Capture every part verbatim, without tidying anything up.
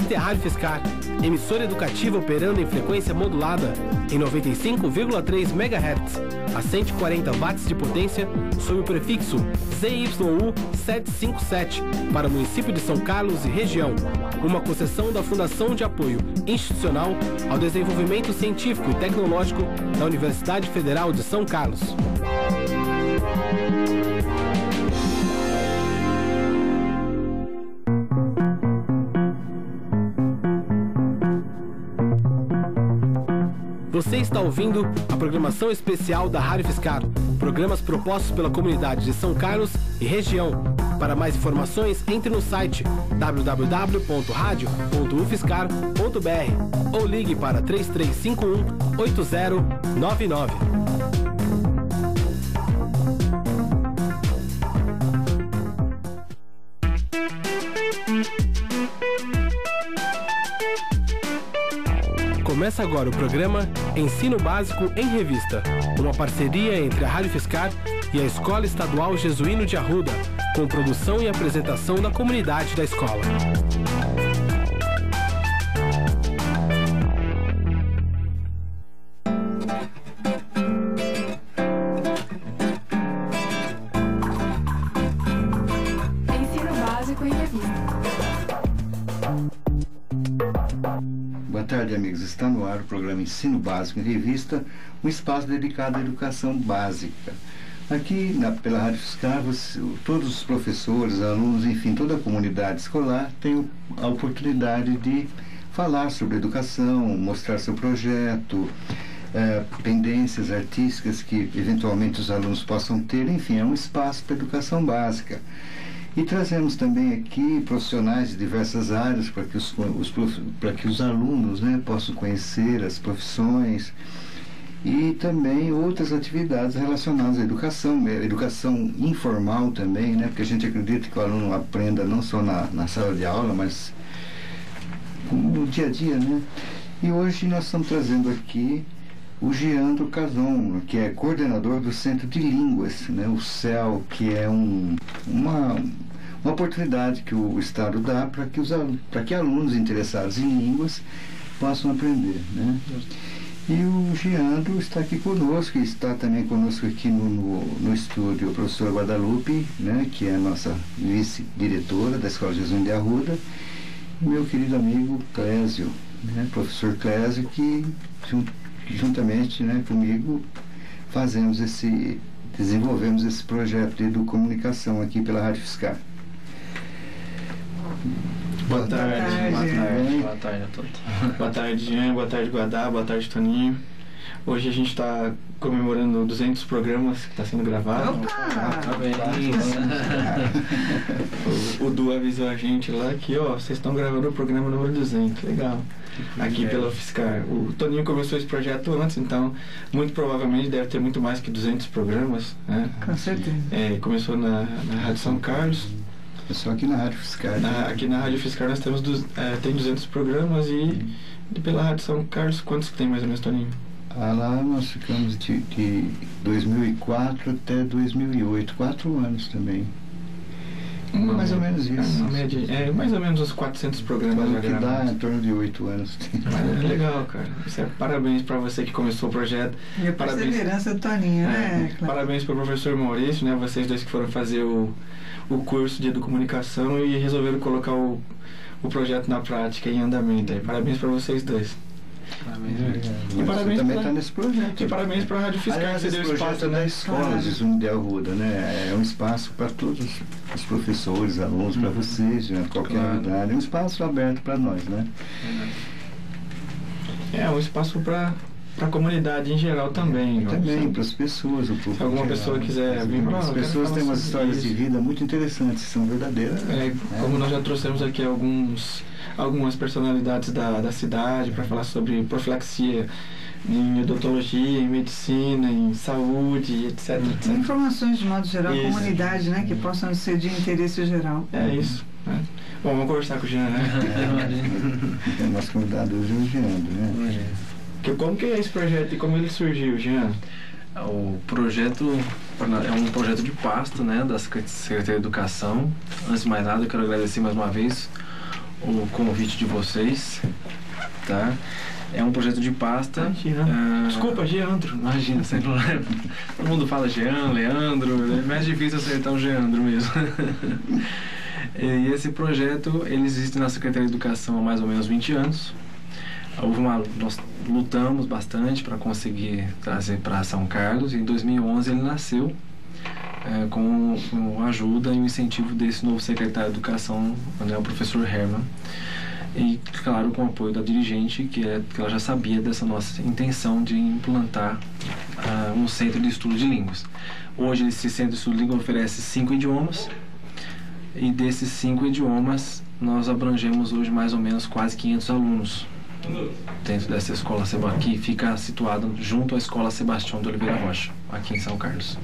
Esta é a Rádio Fiscar, emissora educativa operando em frequência modulada em noventa e cinco vírgula três megahertz, a cento e quarenta watts de potência, sob o prefixo Z Y U setecentos e cinquenta e sete, para o município de São Carlos e região, uma concessão da Fundação de Apoio Institucional ao Desenvolvimento Científico e Tecnológico da Universidade Federal de São Carlos. Você está ouvindo a programação especial da Rádio Fiscar, programas propostos pela comunidade de São Carlos e região. Para mais informações, entre no site w w w ponto radio ponto u fiscar ponto b r ou ligue para três três cinco um oito zero nove nove. Começa agora o programa Ensino Básico em Revista, uma parceria entre a Rádio Fiscar e a Escola Estadual Jesuíno de Arruda, com produção e apresentação da comunidade da escola. Ensino Básico em Revista. Boa tarde, amigos. Está no ar o programa Ensino Básico em Revista, um espaço dedicado à educação básica. Aqui, na, pela Rádio Fiscar, você, todos os professores, alunos, enfim, toda a comunidade escolar tem a oportunidade de falar sobre educação, mostrar seu projeto, é, pendências artísticas que, eventualmente, os alunos possam ter. Enfim, é um espaço para educação básica. E trazemos também aqui profissionais de diversas áreas para que os, os, para que os alunos, né, possam conhecer as profissões e também outras atividades relacionadas à educação, educação informal também, né, porque a gente acredita que o aluno aprenda não só na, na sala de aula, mas no dia a dia, né? E hoje nós estamos trazendo aqui o Giandro Cazon, que é coordenador do Centro de Línguas, né, o C E L, que é um, uma, uma oportunidade que o Estado dá para que, os, para que alunos interessados em línguas possam aprender, né? E o Giandro está aqui conosco, e está também conosco aqui no, no, no estúdio o professor Guadalupe, né, que é a nossa vice-diretora da Escola Jesuíno de Arruda, e meu querido amigo Clésio, né, professor Clésio, que junto juntamente, né, comigo fazemos esse, desenvolvemos esse projeto de educomunicação aqui pela Rádio Fiscar. Boa tarde, boa tarde, boa tarde, boa tarde a todos. Boa tarde, Jean, boa tarde, Guadá, boa tarde, Toninho. Hoje a gente está comemorando duzentos programas que está sendo gravado. Parabéns! o, o Du avisou a gente lá que, ó, vocês estão gravando o programa número duzentos, legal. Aqui é. Pela Fiscar. O Toninho começou esse projeto antes, então muito provavelmente deve ter muito mais que duzentos programas, né? Com certeza. É, começou na, na Rádio São Carlos. É só aqui na Rádio Fiscar. Na, aqui na Rádio Fiscar nós temos du, é, tem duzentos programas e, hum. e pela Rádio São Carlos, quantos que tem mais ou menos, Toninho? Ah, lá nós ficamos de, de dois mil e quatro até dois mil e oito, quatro anos também. Uma mais ou menos isso. Uma média, é, mais ou menos uns quatrocentos programas já que gravados. dá em torno de oito anos. Mas é legal, cara. Isso é, parabéns para você que começou o projeto. E a perseverança do Toninho, é, né? Claro. Parabéns para o professor Maurício, né? Vocês dois que foram fazer o, o curso de educomunicação e resolveram colocar o, o projeto na prática, em andamento. Aí. Parabéns para vocês dois. Parabéns, e parabéns também pra, está nesse projeto. E parabéns para a Rádio Fiscar. Aliás, que esse deu projeto espaço, é né? da Escola Jesuíno de Arruda, né? É um espaço para todos os professores, alunos, uhum. para vocês, né? Qualquer claro. unidade. É um espaço aberto para nós, né? É um espaço para para a comunidade em geral também. É, também, para as pessoas. O Se alguma geral, pessoa quiser vir para As pessoas têm umas histórias isso. de vida muito interessantes, são verdadeiras. É, como é. nós já trouxemos aqui alguns, algumas personalidades da, da cidade para falar sobre profilaxia em odontologia, em medicina, em saúde, etc, etcétera. Informações de modo geral, isso. comunidade, né, que possam ser de interesse geral. É isso. Né? Bom, vamos conversar com o Jean, né? É, o nosso convidado hoje é o Jean, né? Que, como que é esse projeto e como ele surgiu, Jean? O projeto é um projeto de pasto, né, da Secretaria de Educação. Antes de mais nada, eu quero agradecer mais uma vez o convite de vocês, tá? É um projeto de pasta. Ah, Jean. Uh, Desculpa, Geandro. Imagina, sem problema. Todo mundo fala Jean, Leandro, é mais difícil acertar o Geandro mesmo. E esse projeto, ele existe na Secretaria de Educação há mais ou menos vinte anos. Houve uma, nós lutamos bastante para conseguir trazer para São Carlos, e em dois mil e onze ele nasceu é, com, com a ajuda e o incentivo desse novo secretário de Educação, né, o professor Herman, e claro, com o apoio da dirigente, que, é, que ela já sabia dessa nossa intenção de implantar uh, um centro de estudo de línguas. Hoje esse centro de estudo de línguas oferece cinco idiomas, e desses cinco idiomas nós abrangemos hoje mais ou menos quase quinhentos alunos dentro dessa escola que fica situada junto à Escola Sebastião de Oliveira Rocha, aqui em São Carlos.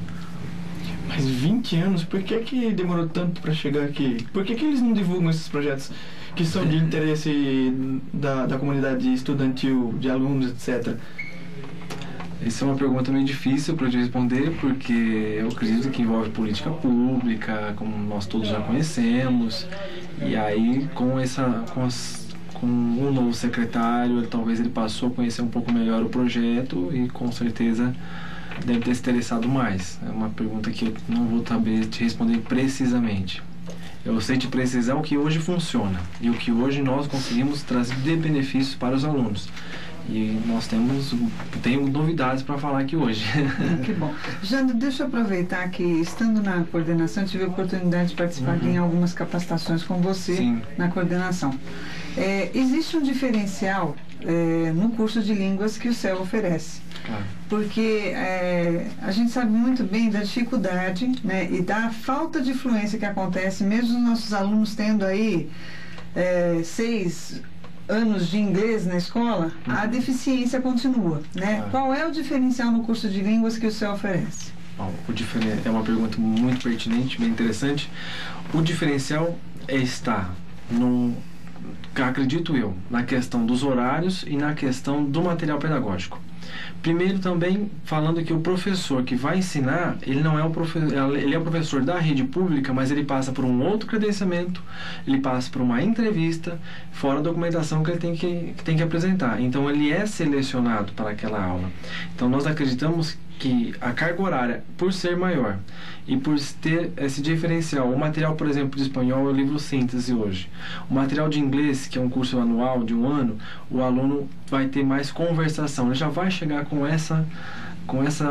Mas vinte anos, por que que demorou tanto para chegar aqui? Por que que eles não divulgam esses projetos que são de interesse da, da comunidade estudantil, de alunos, etcétera? Essa é uma pergunta meio difícil para eu te responder, porque eu acredito que envolve política pública, como nós todos já conhecemos, e aí com essa com, as, com um novo secretário, talvez ele passou a conhecer um pouco melhor o projeto e com certeza deve ter se interessado mais. É uma pergunta que eu não vou saber te responder precisamente. Eu sei te precisar o que hoje funciona e o que hoje nós conseguimos trazer de benefícios para os alunos. E nós temos tenho novidades para falar aqui hoje. Que bom. Jandro, deixa eu aproveitar que, estando na coordenação, tive a oportunidade de participar uhum. em algumas capacitações com você Sim. na coordenação. É, existe um diferencial é, no curso de línguas que o C E L oferece. Claro. Porque é, a gente sabe muito bem da dificuldade, né, e da falta de fluência que acontece, mesmo os nossos alunos tendo aí é, seis anos de inglês na escola, uhum. a deficiência continua, né? Ah. Qual é o diferencial no curso de línguas que o C E L oferece? Bom, o diferen... é uma pergunta muito pertinente, bem interessante. O diferencial é estar no, acredito eu, na questão dos horários e na questão do material pedagógico. Primeiro também falando que o professor que vai ensinar, ele não é o professor, ele é o professor da rede pública, mas ele passa por um outro credenciamento, ele passa por uma entrevista, fora a documentação que ele tem que, que tem que apresentar. Então ele é selecionado para aquela aula. Então nós acreditamos que a carga horária, por ser maior e por ter esse diferencial, o material, por exemplo, de espanhol é o livro síntese hoje. O material de inglês, que é um curso anual de um ano, o aluno vai ter mais conversação, ele já vai chegar com essa com essa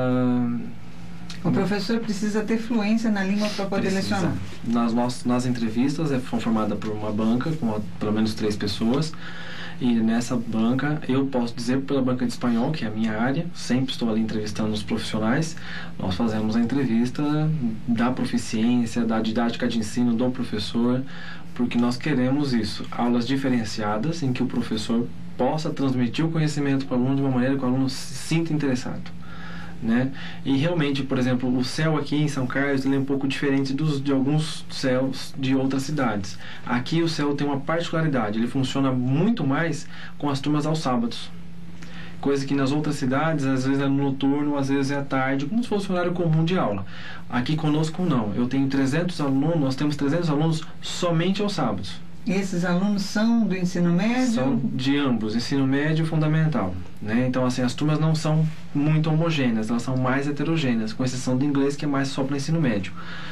o professor precisa ter fluência na língua para poder precisa. lecionar. Nas, nossas, nas entrevistas, é formada por uma banca com pelo menos três pessoas. E nessa banca, eu posso dizer pela banca de espanhol, que é a minha área, sempre estou ali entrevistando os profissionais, nós fazemos a entrevista da proficiência, da didática de ensino do professor, porque nós queremos isso, aulas diferenciadas em que o professor possa transmitir o conhecimento para o aluno de uma maneira que o aluno se sinta interessado. Né? E realmente, por exemplo, o C E L aqui em São Carlos ele é um pouco diferente dos, de alguns C E Ls de outras cidades. Aqui o C E L tem uma particularidade, ele funciona muito mais com as turmas aos sábados, coisa que nas outras cidades às vezes é no noturno, às vezes é à tarde, como se fosse um horário comum de aula. Aqui conosco não, eu tenho trezentos alunos, nós temos trezentos alunos somente aos sábados. E esses alunos são do ensino médio? São de ambos, ensino médio e fundamental, né? Então, assim, as turmas não são muito homogêneas, elas são mais heterogêneas, com exceção do inglês, que é mais só para o ensino médio.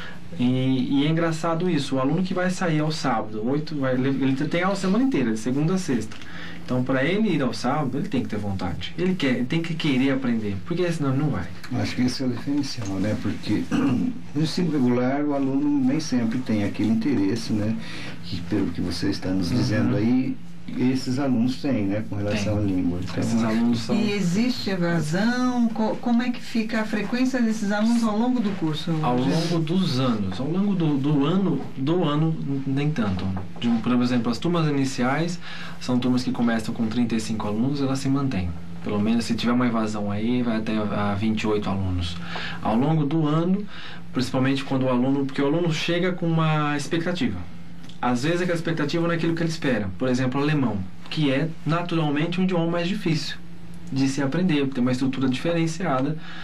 E, e é engraçado isso, o aluno que vai sair ao sábado, oito, vai, ele tem aula a semana inteira, de segunda a sexta. Então, para ele ir ao sábado, ele tem que ter vontade, ele, quer, ele tem que querer aprender, porque senão ele não vai. Acho que esse é o diferencial, né? Porque no ensino regular, o aluno nem sempre tem aquele interesse, né? Que, pelo que você está nos uhum. dizendo aí, esses alunos têm, né? Com relação tem. à língua. Então, esses alunos são... E existe evasão? Como é que fica a frequência desses alunos ao longo do curso? Ao longo dos anos. Ao longo do, do ano, do ano, nem tanto. De, por exemplo, as turmas iniciais são turmas que começam com trinta e cinco alunos, elas se mantêm. Pelo menos se tiver uma evasão aí, vai até a vinte e oito alunos. Ao longo do ano, principalmente quando o aluno... Porque o aluno chega com uma expectativa. Às vezes aquela expectativa não é aquilo que ele espera. Por exemplo, alemão, que é naturalmente um idioma mais difícil de se aprender, porque tem uma estrutura diferenciada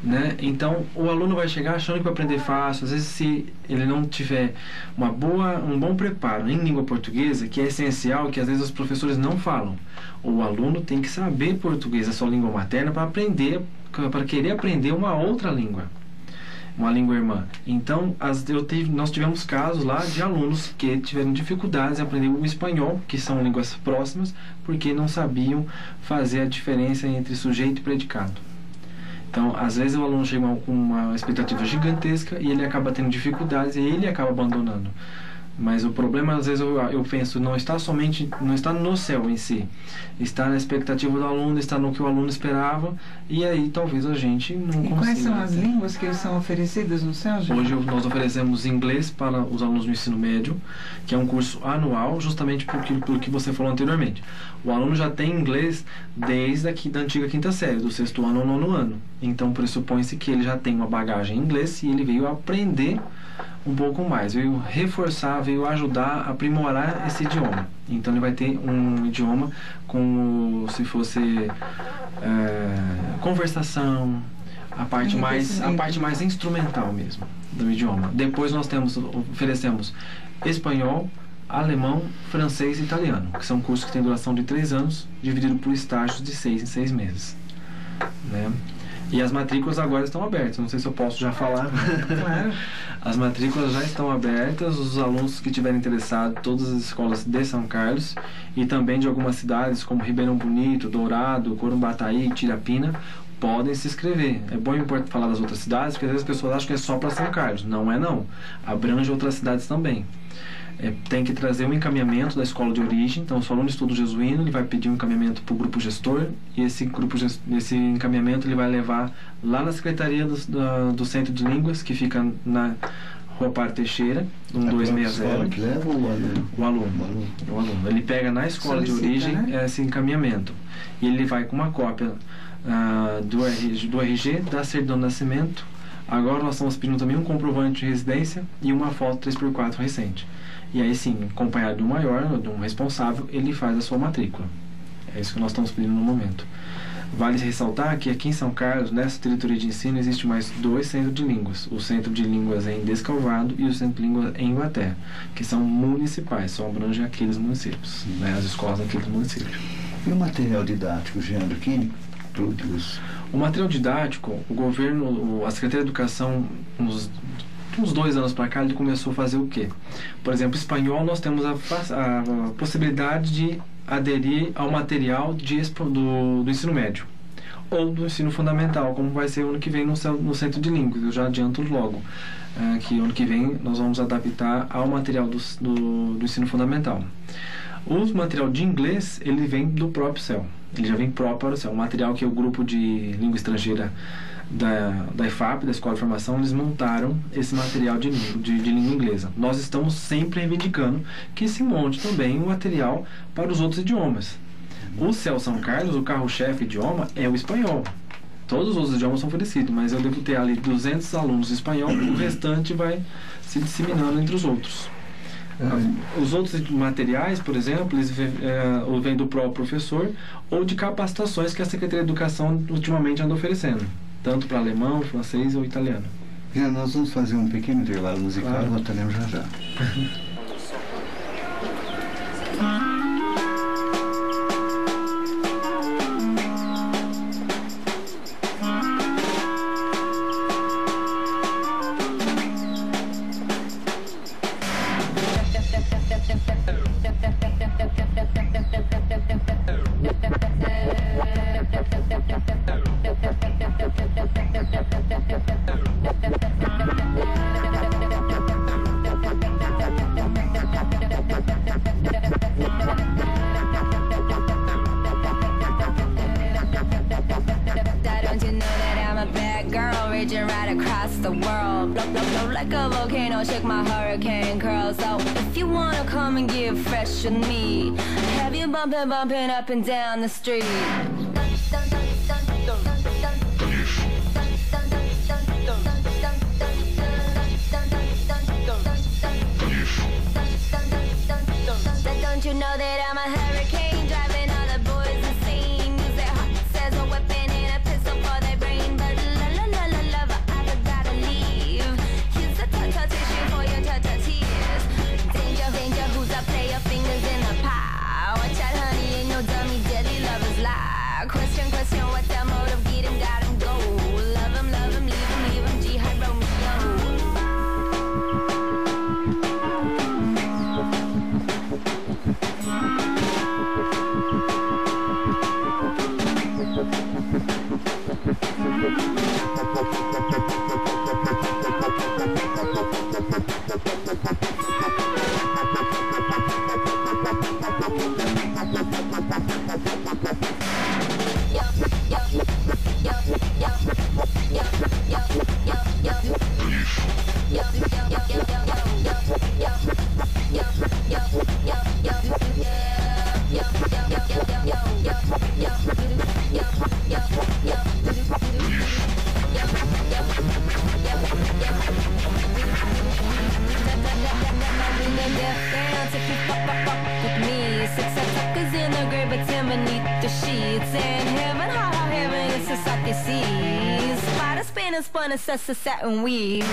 né? Então o aluno vai chegar achando que vai aprender fácil. Às vezes, se ele não tiver uma boa, um bom preparo em língua portuguesa, que é essencial, que às vezes os professores não falam, o aluno tem que saber português, a sua língua materna, para aprender, para querer aprender uma outra língua, uma língua irmã. Então as, eu tive, nós tivemos casos lá de alunos que tiveram dificuldades em aprender o espanhol, que são línguas próximas, porque não sabiam fazer a diferença entre sujeito e predicado. Então, às vezes o aluno chega com uma expectativa gigantesca e ele acaba tendo dificuldades e ele acaba abandonando. Mas o problema, às vezes, eu, eu penso, não está somente, não está no céu em si, está na expectativa do aluno, está no que o aluno esperava, e aí talvez a gente não consiga. E quais são as línguas que são oferecidas no céu, gente? Hoje nós oferecemos inglês para os alunos do ensino médio, que é um curso anual, justamente por que, por que você falou anteriormente. O aluno já tem inglês desde aqui da antiga quinta série, do sexto ano ao nono ano. Então pressupõe-se que ele já tem uma bagagem em inglês e ele veio aprender um pouco mais, veio reforçar, veio ajudar a aprimorar esse idioma. Então ele vai ter um idioma como se fosse é, conversação, a parte mais a parte mais instrumental mesmo do idioma. Depois nós temos oferecemos espanhol, alemão, francês e italiano, que são cursos que têm duração de três anos, dividido por estágios de seis em seis meses, né? E as matrículas agora estão abertas. Não sei se eu posso já falar. Claro. As matrículas já estão abertas. Os alunos que estiverem interessados, todas as escolas de São Carlos e também de algumas cidades como Ribeirão Bonito, Dourado, Corumbataí, Tirapina, podem se inscrever. É bom falar das outras cidades, porque às vezes as pessoas acham que é só para São Carlos. Não é não. Abrange outras cidades também. É, tem que trazer um encaminhamento da escola de origem. Então, se o aluno estuda o jesuíno, ele vai pedir um encaminhamento para o grupo gestor, e esse, grupo, esse encaminhamento ele vai levar lá na Secretaria do, do, do Centro de Línguas, que fica na Rua Par Teixeira, um dois seis zero. Que leva o aluno? O aluno. O aluno. O aluno. Ele pega na escola Solicita, de origem, né? esse encaminhamento. E ele vai com uma cópia uh, do, R G, do R G, da certidão de nascimento. Agora nós estamos pedindo também um comprovante de residência e uma foto três por quatro recente. E aí sim, acompanhado de um maior, de um responsável, ele faz a sua matrícula. É isso que nós estamos pedindo no momento. Vale ressaltar que aqui em São Carlos, nessa diretoria de ensino, existe mais dois centros de línguas. O Centro de Línguas em Descalvado e o Centro de Línguas em Ibaté, que são municipais, só abrangem aqueles municípios, né, as escolas daqueles municípios. E o material didático, gênero químico, tudo isso? O material didático, o governo, a Secretaria de Educação, uns uns dois anos para cá, ele começou a fazer o quê? Por exemplo, espanhol, nós temos a, a, a possibilidade de aderir ao material de, do, do ensino médio ou do ensino fundamental, como vai ser o ano que vem no, no Centro de Línguas. Eu já adianto logo é, que ano que vem nós vamos adaptar ao material do, do, do ensino fundamental. O material de inglês, ele vem do próprio C E L, ele já vem próprio para o C E L. O material que o grupo de língua estrangeira da, da I F A P, da Escola de Formação, eles montaram esse material de, de, de língua inglesa. Nós estamos sempre reivindicando que se monte também um material para os outros idiomas. O C E L São Carlos, o carro-chefe idioma é o espanhol. Todos os outros idiomas são oferecidos, mas eu devo ter ali duzentos alunos de espanhol, o restante vai se disseminando entre os outros. Os outros materiais, por exemplo, eles é, ou vêm do próprio professor ou de capacitações que a Secretaria de Educação ultimamente anda oferecendo, tanto para alemão, francês ou italiano. Já, nós vamos fazer um pequeno intervalo musical, claro. Voltaremos já já. Bumping up and down the street. Don't you know that I'm a hurricane, driving all the boys insane? Use their hearts as a weapon and a pistol for their brain. But la la la la Spun a satin weave.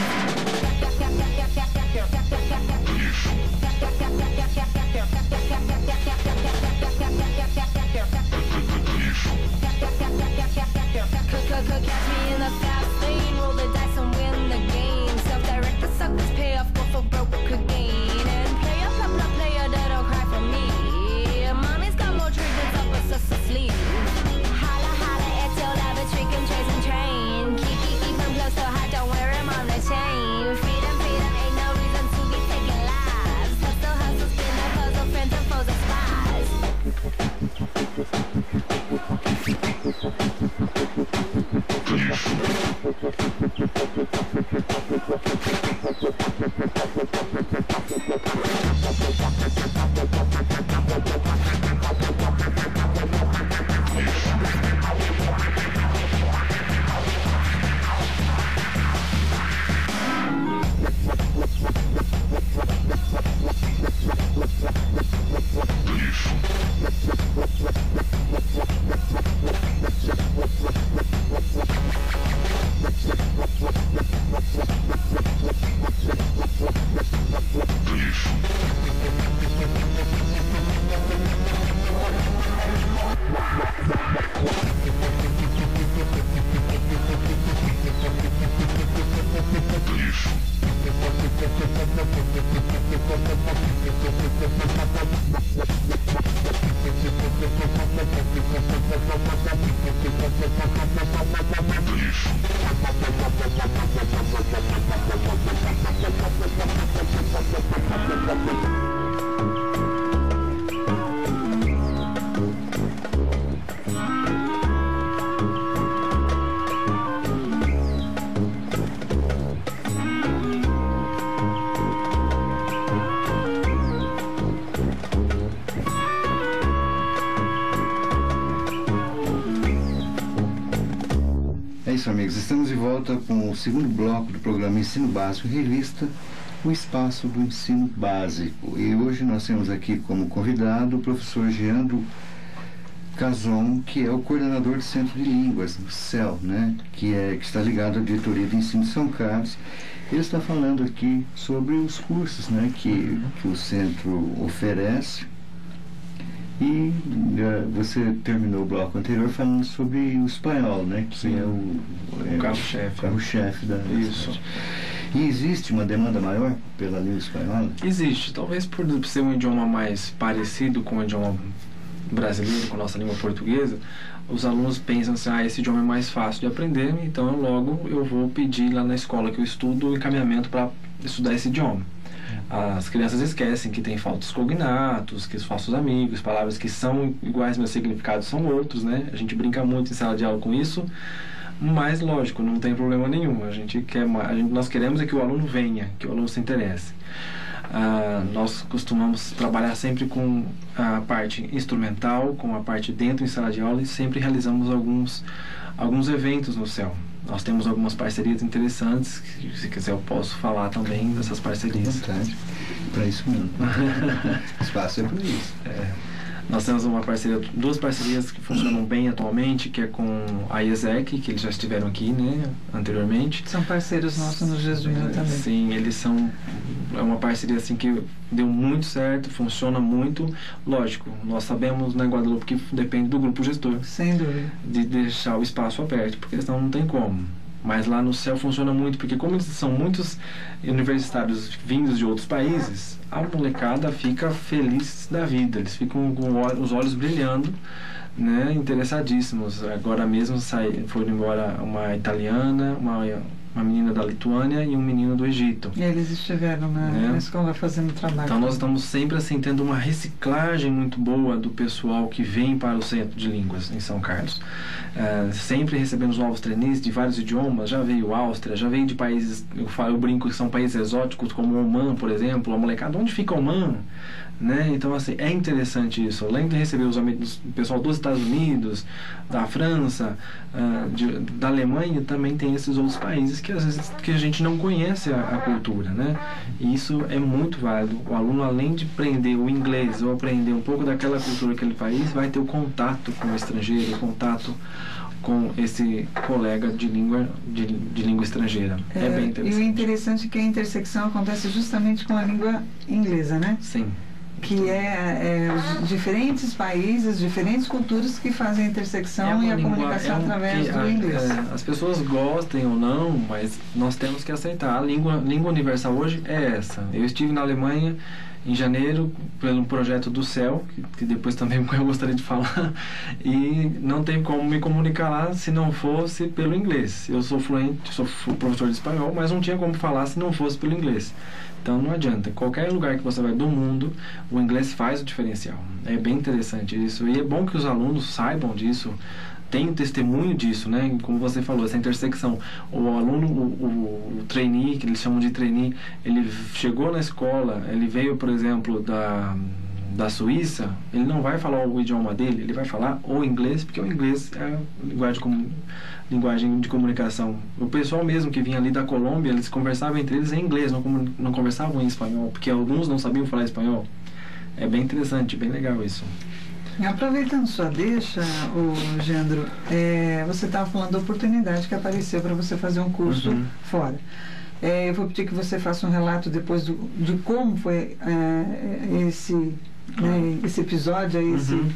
Catch me in the fast lane, roll the dice and win the game. Self-direct the suckers, pay off, go for broke again. And player, play, play, player, that don't cry for me. Mommy's got more triggers up her sister's sleeve. Holla, holla at your love, trick and chase and train. Keep, keep, keep him close so hot, don't wear him on the chain. Freedom, freedom, ain't no reason to be taking lives. Hustle, hustle, spin the puzzle, friends and foes and spies. É isso, amigos. Estamos de volta com o segundo bloco do programa Ensino Básico em Revista, o Espaço do Ensino Básico. E hoje nós temos aqui como convidado o professor Geandro Cazon, que é o coordenador do Centro de Línguas, do C E L, né? que, é, que está ligado à Diretoria de Ensino de São Carlos. Ele está falando aqui sobre os cursos, né? que, que o centro oferece. E uh, você terminou o bloco anterior falando sobre o espanhol, né? Que Sim. é o, é, o carro-chefe. carro-chefe da Isso. E existe uma demanda maior pela língua espanhola? Existe, talvez por ser um idioma mais parecido com o idioma brasileiro, com a nossa língua portuguesa, os alunos pensam assim, ah, esse idioma é mais fácil de aprender, então logo eu vou pedir lá na escola que eu estudo o encaminhamento para estudar esse idioma. As crianças esquecem que tem falsos cognatos, que os falsos amigos, palavras que são iguais, mas significados são outros, né? A gente brinca muito em sala de aula com isso, mas lógico, não tem problema nenhum. A gente quer, a gente, nós queremos é que o aluno venha, que o aluno se interesse. Ah, nós costumamos trabalhar sempre com a parte instrumental, com a parte dentro em sala de aula e sempre realizamos alguns, alguns eventos no C E L. Nós temos algumas parcerias interessantes, que, se quiser eu posso falar também dessas parcerias. Para isso mesmo. Espaço é para isso. É. Nós temos uma parceria, duas parcerias que funcionam bem atualmente, que é com a I E S E C, que eles já estiveram aqui, né, anteriormente. São parceiros nossos no Jesuíno também. Sim, eles são, é uma parceria assim que deu muito certo, funciona muito. Lógico, nós sabemos na Guadalupe que depende do grupo gestor. Sem dúvida. De deixar o espaço aberto, porque senão não tem como. Mas lá no C E L funciona muito, porque como eles são muitos universitários vindos de outros países, a molecada fica feliz da vida, eles ficam com os olhos brilhando, né, interessadíssimos. Agora mesmo sai, foram embora uma italiana, uma, uma menina da Lituânia e um menino do Egito. E eles estiveram na, né? na escola fazendo trabalho. Então nós estamos sempre assim tendo uma reciclagem muito boa do pessoal que vem para o Centro de Línguas em São Carlos. Uh, sempre recebemos novos trainees de vários idiomas. Já veio Áustria, já veio de países, eu, falo, eu brinco que são países exóticos como Oman, por exemplo. A molecada, onde fica Oman? Né? Então assim, é interessante isso. Além de receber os amigos, o pessoal dos Estados Unidos, da França, uh, de, da Alemanha, também tem esses outros países que às vezes que a gente não conhece a, a cultura, né? E isso é muito válido. O aluno, além de aprender o inglês ou aprender um pouco daquela cultura daquele país, vai ter o contato com o estrangeiro, o contato com esse colega de língua de, de língua estrangeira. É, é bem interessante. E o interessante é que a intersecção acontece justamente com a língua inglesa, né? Sim. Que é, é os diferentes países, diferentes culturas que fazem a intersecção é e a língua, comunicação é um, através do a, inglês. É, as pessoas gostem ou não, mas nós temos que aceitar. A língua, língua universal hoje é essa. Eu estive na Alemanha em janeiro pelo projeto do céu, que, que depois também eu gostaria de falar, e não tem como me comunicar lá se não fosse pelo inglês. Eu sou fluente, sou professor de espanhol, mas não tinha como falar se não fosse pelo inglês. Então não adianta, qualquer lugar que você vai do mundo, o inglês faz o diferencial. É bem interessante isso, e é bom que os alunos saibam disso, tenham testemunho disso, né? Como você falou, essa intersecção. O aluno, o, o, o trainee, que eles chamam de trainee, ele chegou na escola, ele veio, por exemplo, da, da Suíça, ele não vai falar o idioma dele, ele vai falar o inglês, porque o inglês é a linguagem comum. Linguagem de comunicação. O pessoal mesmo que vinha ali da Colômbia, eles conversavam entre eles em inglês, não, não conversavam em espanhol, porque alguns não sabiam falar espanhol. É bem interessante, bem legal isso. Aproveitando sua deixa, o Gendro, é, você estava falando da oportunidade que apareceu para você fazer um curso uhum. fora. É, eu vou pedir que você faça um relato depois do, de como foi é, esse, né, esse episódio, esse... Uhum.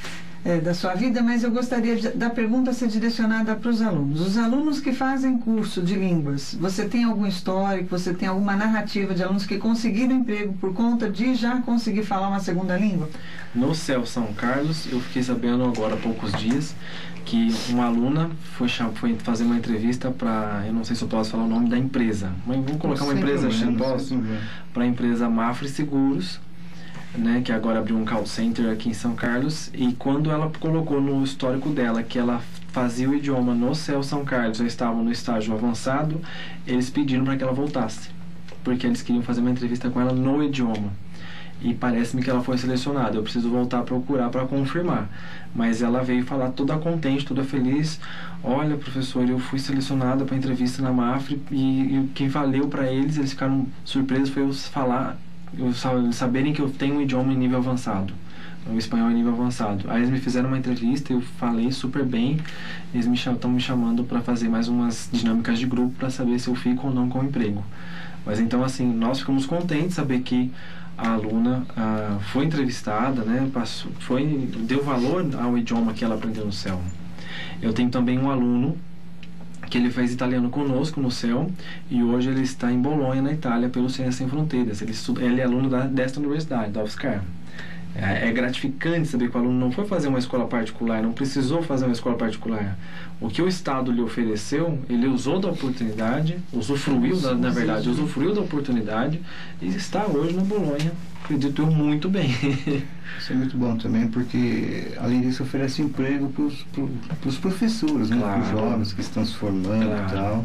É, da sua vida, mas eu gostaria de, da pergunta ser direcionada para os alunos. Os alunos que fazem curso de línguas, você tem algum histórico, você tem alguma narrativa de alunos que conseguiram emprego por conta de já conseguir falar uma segunda língua? No C E L São Carlos, eu fiquei sabendo agora há poucos dias que uma aluna foi, foi fazer uma entrevista para, eu não sei se eu posso falar o nome da empresa, mas vamos colocar uma empresa, posso, para a empresa Mafra Seguros, né, que agora abriu um call center aqui em São Carlos, e quando ela colocou no histórico dela que ela fazia o idioma no C E L São Carlos, já estava no estágio avançado, eles pediram para que ela voltasse, porque eles queriam fazer uma entrevista com ela no idioma, e parece-me que ela foi selecionada. Eu preciso voltar a procurar para confirmar, mas ela veio falar toda contente, toda feliz: olha, professor, eu fui selecionada para entrevista na Mafra, e, e o que valeu para eles, eles ficaram surpresos, foi eu falar, eu saberem que eu tenho um idioma em nível avançado, o espanhol em nível avançado. Aí eles me fizeram uma entrevista, eu falei super bem, eles me estão me chamando para fazer mais umas dinâmicas de grupo para saber se eu fico ou não com o emprego. Mas então, assim, nós ficamos contentes de saber que a aluna ah, foi entrevistada, né, passou, foi, deu valor ao idioma que ela aprendeu no C E L. Eu tenho também um aluno que ele fez italiano conosco no C E L, e hoje ele está em Bolonha, na Itália, pelo Ciências Sem Fronteiras. Ele, estuda, ele é aluno da, desta universidade, da UFSCar. É, é gratificante saber que o aluno não foi fazer uma escola particular, não precisou fazer uma escola particular. O que o Estado lhe ofereceu, ele usou da oportunidade, usufruiu, da, na verdade, usufruiu da oportunidade, e está hoje na Bolonha, acredito eu, muito bem. Isso é muito bom também, porque além disso oferece emprego para os pro, professores, né? Claro. Para os jovens que estão se formando, claro. E tal.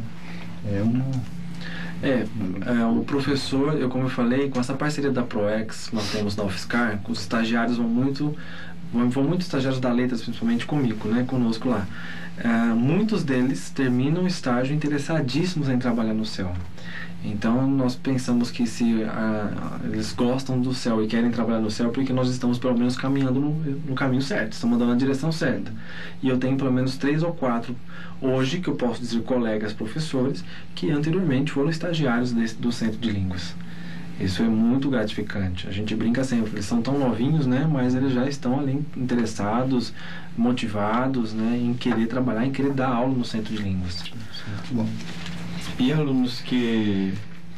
É uma... É, é, o professor, eu como eu falei, com essa parceria da ProEx que nós temos na UFSCar, os estagiários vão muito, vão, vão muitos estagiários da Letras, principalmente comigo, né, conosco lá. É, muitos deles terminam o estágio interessadíssimos em trabalhar no C E L. Então nós pensamos que se ah, eles gostam do C E L e querem trabalhar no C E L, porque nós estamos pelo menos caminhando no, no caminho certo, estamos andando na direção certa. E eu tenho pelo menos três ou quatro hoje, que eu posso dizer colegas professores, que anteriormente foram estagiários desse, do Centro de Línguas. Isso é muito gratificante. A gente brinca sempre, eles são tão novinhos, né, mas eles já estão ali interessados, motivados, né, em querer trabalhar, em querer dar aula no Centro de Línguas. Muito bom. E alunos que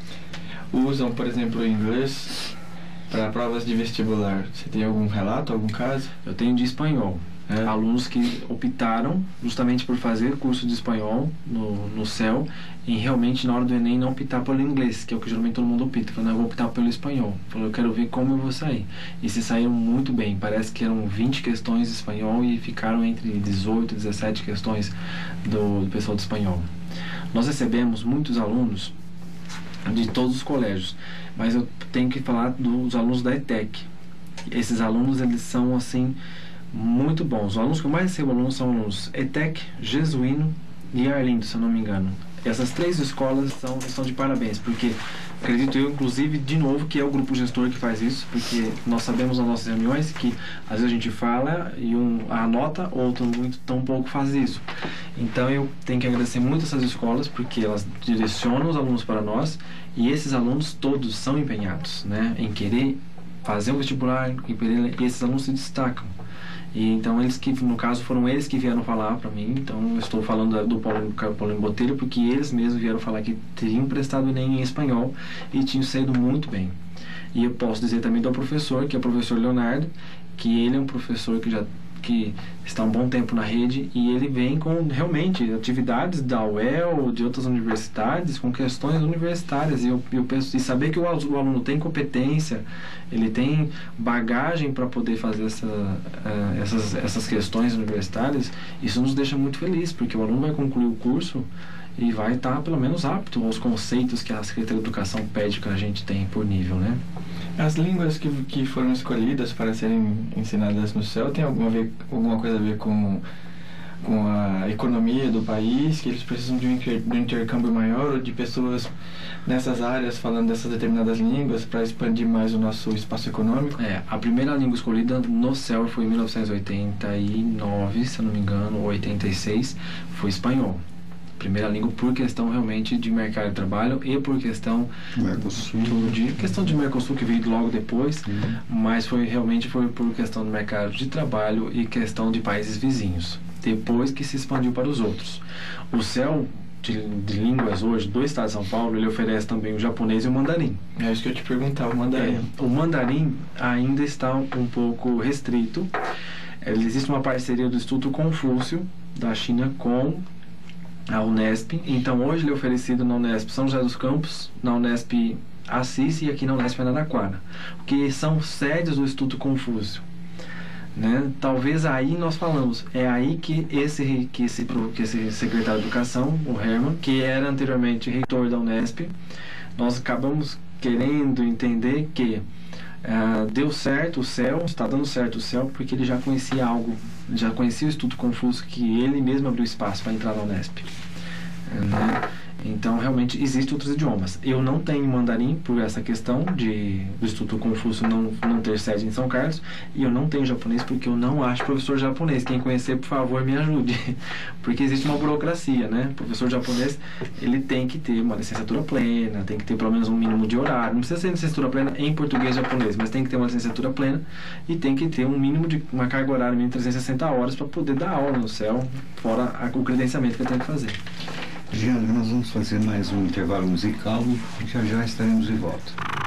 usam, por exemplo, o inglês para provas de vestibular, você tem algum relato, algum caso? Eu tenho de espanhol. É, alunos que optaram justamente por fazer curso de espanhol no, no C E L e realmente na hora do Enem não optar pelo inglês, que é o que geralmente todo mundo opta. Falou, não, eu vou optar pelo espanhol. Falou, eu quero ver como eu vou sair. E se saíram muito bem. Parece que eram vinte questões de espanhol e ficaram entre dezoito e dezessete questões do, do pessoal de espanhol. Nós recebemos muitos alunos de todos os colégios, mas eu tenho que falar dos alunos da E T E C. Esses alunos, eles são assim muito bons. Os alunos que eu mais recebo alunos são alunos E T E C, Jesuíno e Arlindo, se eu não me engano. Essas três escolas são, são de parabéns, porque acredito eu, inclusive, de novo, que é o grupo gestor que faz isso, porque nós sabemos nas nossas reuniões que às vezes a gente fala e um anota, outro muito tão pouco faz isso. Então eu tenho que agradecer muito essas escolas, porque elas direcionam os alunos para nós, e esses alunos todos são empenhados, né, em querer fazer um vestibular, em querer, e esses alunos se destacam. E então eles que, no caso, foram eles que vieram falar para mim. Então eu estou falando do Paulo, Paulo Botelho, porque eles mesmos vieram falar que teriam prestado o Enem em espanhol e tinham saído muito bem. E eu posso dizer também do professor, que é o professor Leonardo, que ele é um professor que já que está há um bom tempo na rede, e ele vem com realmente atividades da U E L, de outras universidades, com questões universitárias, e eu, eu penso, e saber que o, o aluno tem competência, ele tem bagagem para poder fazer essa, uh, essas, essas questões universitárias, isso nos deixa muito felizes, porque o aluno vai concluir o curso e vai estar pelo menos apto aos conceitos que a Secretaria de Educação pede que a gente tem por nível, né? As línguas que, que foram escolhidas para serem ensinadas no C E L tem alguma, ver, alguma coisa a ver com, com a economia do país, que eles precisam de um, inter, de um intercâmbio maior, ou de pessoas nessas áreas falando dessas determinadas línguas para expandir mais o nosso espaço econômico? É, a primeira língua escolhida no C E L foi em mil novecentos e oitenta e nove, se eu não me engano, ou oitenta e seis, foi espanhol. Primeira língua por questão realmente de mercado de trabalho e por questão Mercosul. de questão de Mercosul, que veio logo depois, uhum. Mas foi realmente foi por questão do mercado de trabalho e questão de países vizinhos, depois que se expandiu para os outros. O C E L de, de línguas hoje do estado de São Paulo, ele oferece também o japonês e o mandarim. É isso que eu te perguntava, o mandarim. É, o mandarim ainda está um pouco restrito. Existe uma parceria do Instituto Confúcio da China com a Unesp. Então hoje ele é oferecido na Unesp São José dos Campos, na Unesp Assis e aqui na Unesp Araraquara, que são sedes do Instituto Confúcio, né? Talvez aí nós falamos, é aí que esse, que esse, que esse secretário de Educação, o Herman, que era anteriormente reitor da Unesp, nós acabamos querendo entender que Uh, deu certo o C E L, está dando certo o C E L, porque ele já conhecia algo, já conhecia o Instituto Confúcio, que ele mesmo abriu espaço para entrar na Unesp, uh, né? Então realmente existem outros idiomas. Eu não tenho mandarim por essa questão de do Instituto Confúcio não, não ter sede em São Carlos, e eu não tenho japonês porque eu não acho professor japonês. Quem conhecer, por favor, me ajude, porque existe uma burocracia, né? O professor japonês, ele tem que ter uma licenciatura plena, tem que ter pelo menos um mínimo de horário. Não precisa ser licenciatura plena em português e japonês, mas tem que ter uma licenciatura plena e tem que ter um mínimo de uma carga horária de trezentas e sessenta horas para poder dar aula no C E L, fora a, o credenciamento que eu tenho que fazer. Gianni, nós vamos fazer mais um intervalo musical e já já estaremos de volta.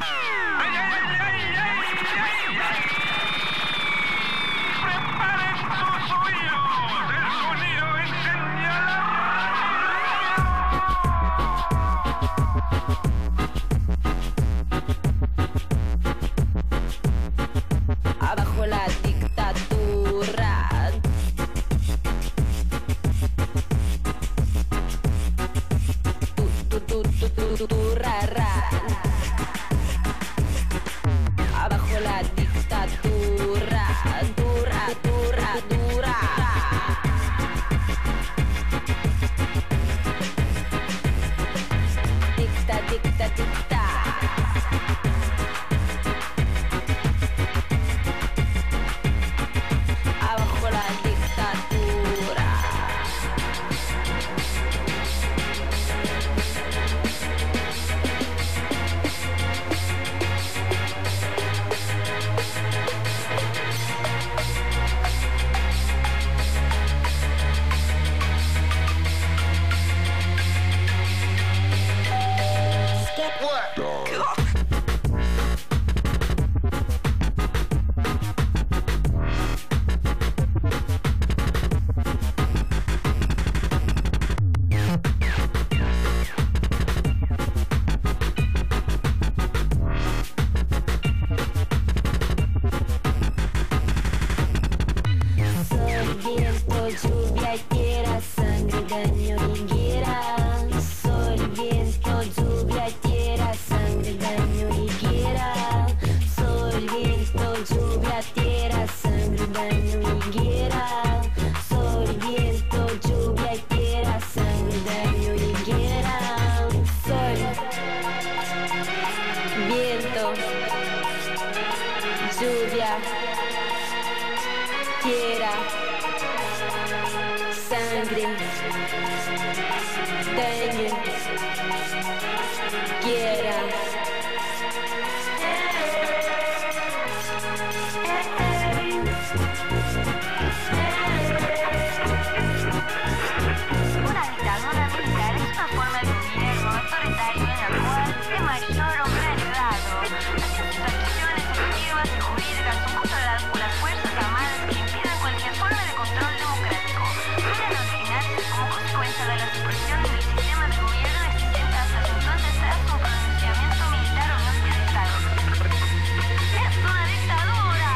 Abajo la dictadura. Tu, tu, tu, tu, tu, tu, ra, ra. daño y quiera sol, viento, lluvia, tierra, sangre, daño, quiera. Una dictadura militar es una forma de vivir el modo autoritario en la cual el mayor hombre heredado hacia situaciones objetivas y jurídicas son controladas por las fuerzas armadas que impiden cualquier forma de control democrático. Suelen originarse como consecuencia de la supresión del sistema de gobierno existente hasta entonces tras un pronunciamiento militar o golpe de Estado. ¡Es una dictadura!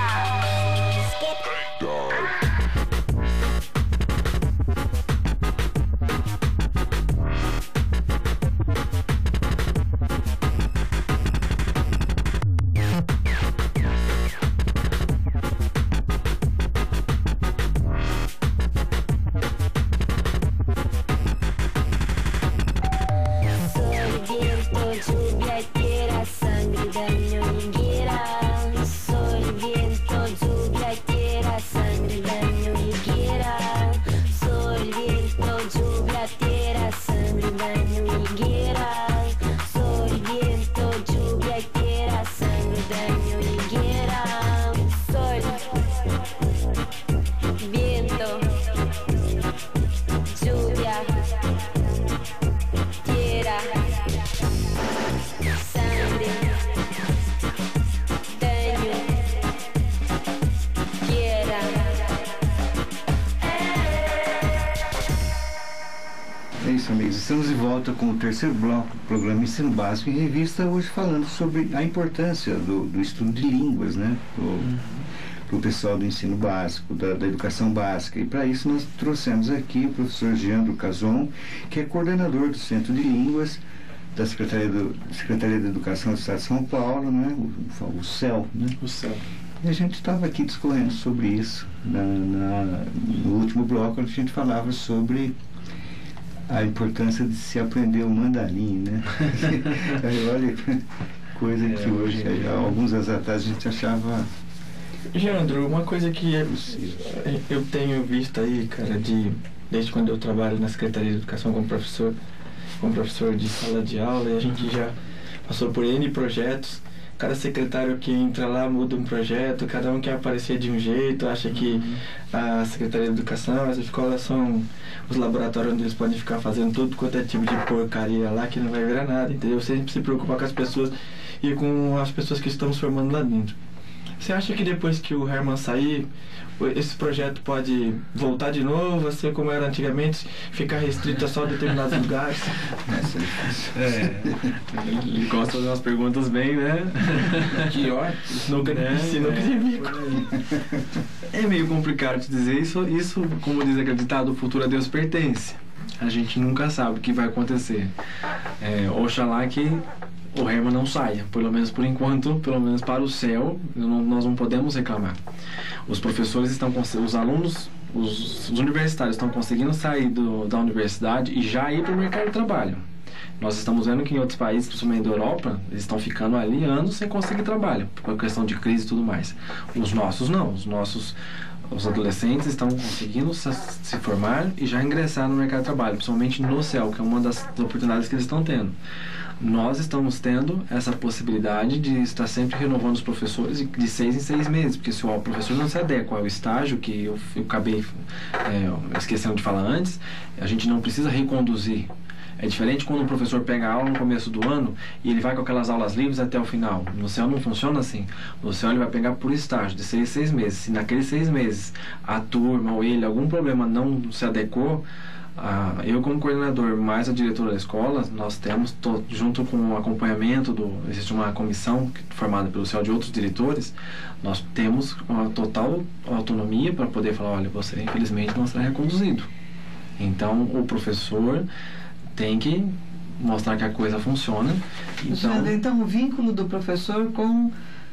Estamos de volta com o terceiro bloco do programa Ensino Básico em Revista, hoje falando sobre a importância do, do estudo de línguas, né, para o uhum. pessoal do ensino básico, da, da educação básica. E para isso nós trouxemos aqui o professor Geandro Cason, que é coordenador do Centro de Línguas da Secretaria, do, Secretaria da Educação do Estado de São Paulo, né, o, o C E L. Né? O C E L. E a gente estava aqui discorrendo sobre isso na, na, no último bloco, onde a gente falava sobre a importância de se aprender o mandarim, né? Olha, coisa que é, hoje, hoje há alguns anos atrás, a gente achava... Geandro, uma coisa que eu, eu tenho visto aí, cara, de, desde quando eu trabalho na Secretaria de Educação como professor, como professor de sala de aula, e a gente já passou por N projetos. Cada secretário que entra lá muda um projeto, cada um quer aparecer de um jeito, acha que uhum. a Secretaria de Educação, as escolas são os laboratórios onde eles podem ficar fazendo tudo quanto é tipo de porcaria lá que não vai virar nada, entendeu? Você sempre se preocupar com as pessoas e com as pessoas que estão se formando lá dentro. Você acha que depois que o Herman sair, esse projeto pode voltar de novo, a ser como era antigamente, ficar restrito a só determinados lugares? É, ele gosta de fazer umas perguntas bem, né? Que ótimo. Nunca disse, nunca vi. É meio complicado te dizer isso. Isso, como diz aquele ditado, o futuro a Deus pertence. A gente nunca sabe o que vai acontecer. É, oxalá que o Herman não saia, pelo menos por enquanto, pelo menos para o céu, não, nós não podemos reclamar. Os professores estão, os alunos, os, os universitários estão conseguindo sair do, da universidade e já ir para o mercado de trabalho. Nós estamos vendo que em outros países, principalmente da Europa, eles estão ficando ali anos sem conseguir trabalho, por questão de crise e tudo mais. Os nossos não, os nossos os adolescentes estão conseguindo se, se formar e já ingressar no mercado de trabalho, principalmente no C E L, que é uma das oportunidades que eles estão tendo. Nós estamos tendo essa possibilidade de estar sempre renovando os professores de seis em seis meses, porque se o professor não se adequa ao estágio, que eu, eu acabei é, esquecendo de falar antes, a gente não precisa reconduzir. É diferente quando o professor pega a aula no começo do ano e ele vai com aquelas aulas livres até o final. No C E L não funciona assim. No C E L ele vai pegar por estágio, de seis em seis meses. Se naqueles seis meses a turma ou ele, algum problema não se adequou, ah, eu como coordenador, mais a diretora da escola, nós temos, to, junto com o acompanhamento, do, existe uma comissão formada pelo C E L de outros diretores, nós temos uma total autonomia para poder falar, olha, você infelizmente não será reconduzido. Então o professor tem que mostrar que a coisa funciona. Então, então o vínculo do professor com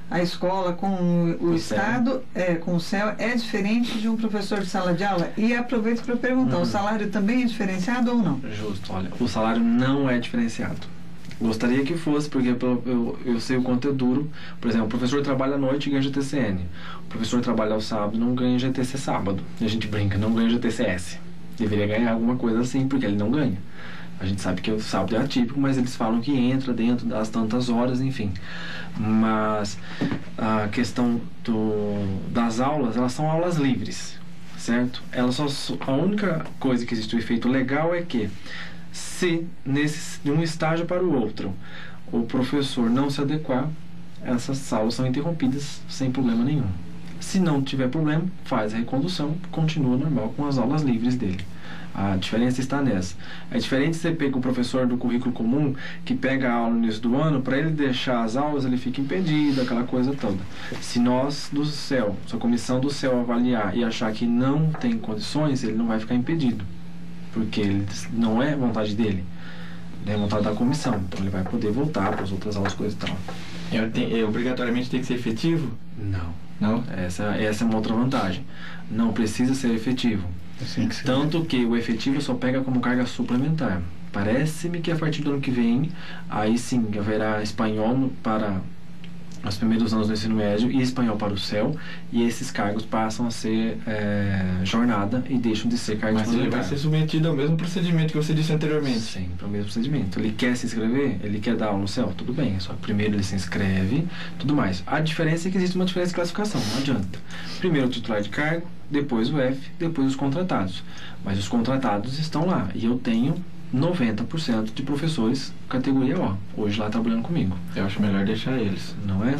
a escola com o, o Estado, é, com o C E L, é diferente de um professor de sala de aula? E aproveito para perguntar, uhum. o salário também é diferenciado ou não? Justo, olha, o salário não é diferenciado. Gostaria que fosse, porque eu, eu, eu sei o quanto é duro. Por exemplo, o professor trabalha à noite e ganha G T C N. O professor trabalha ao sábado e não ganha G T C sábado. E a gente brinca, não ganha G T C S. Deveria ganhar alguma coisa assim, porque ele não ganha. A gente sabe que o sábado é atípico, mas eles falam que entra dentro das tantas horas, enfim. Mas a questão do, das aulas, elas são aulas livres, certo? Elas só, a única coisa que existe o efeito legal é que se nesse, de um estágio para o outro o professor não se adequar, essas aulas são interrompidas sem problema nenhum. Se não tiver problema, faz a recondução, continua normal com as aulas livres dele. A diferença está nessa. É diferente você pegar o professor do currículo comum que pega a aula no início do ano, para ele deixar as aulas, ele fica impedido, aquela coisa toda. Se nós do C E L, se a comissão do C E L avaliar e achar que não tem condições, ele não vai ficar impedido, porque ele não é vontade dele, é vontade da comissão. Então ele vai poder voltar para as outras aulas, coisas e tal. É, tem, é, obrigatoriamente tem que ser efetivo? Não. Não? Essa, essa é uma outra vantagem. Não precisa ser efetivo. Assim que Tanto que o efetivo só pega como carga suplementar. Parece-me que a partir do ano que vem, aí sim haverá espanhol para os primeiros anos do ensino médio e espanhol para o C E L, e esses cargos passam a ser é, jornada e deixam de ser cargos Mas ele vai ser submetido ao mesmo procedimento que você disse anteriormente. Sim, para o mesmo procedimento. Ele quer se inscrever, ele quer dar aula no C E L, tudo bem, só primeiro ele se inscreve, tudo mais. A diferença é que existe uma diferença de classificação, não adianta. Primeiro o titular de cargo, depois o F, depois os contratados. Mas os contratados estão lá, e eu tenho noventa por cento de professores categoria O, hoje lá trabalhando comigo. Eu acho melhor deixar eles. Não é?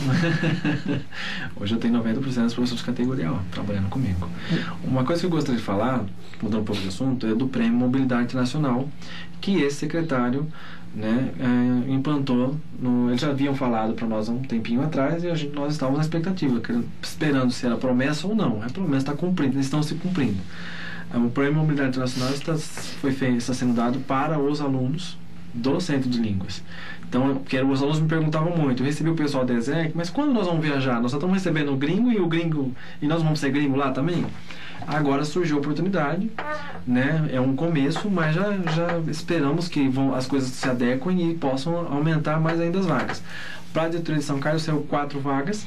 Hoje eu tenho noventa por cento dos professores categoria O trabalhando comigo. Uma coisa que eu gostaria de falar, mudando um pouco de assunto, é do Prêmio Mobilidade Internacional, que esse secretário, né, é, implantou. No, eles já haviam falado para nós há um tempinho atrás e a gente, nós estávamos na expectativa, esperando se era promessa ou não. A promessa está cumprindo, eles estão se cumprindo. O Prêmio Mobilidade Internacional está, foi feito, está sendo dado para os alunos do Centro de Línguas. Então, porque os alunos me perguntavam muito, eu recebi o pessoal da ESEC, mas quando nós vamos viajar? Nós só estamos recebendo o gringo e o gringo, e nós vamos ser gringo lá também? Agora surgiu a oportunidade, né? É um começo, mas já, já esperamos que vão, as coisas se adequem e possam aumentar mais ainda as vagas. Para a diretoria de São Carlos saiu quatro vagas,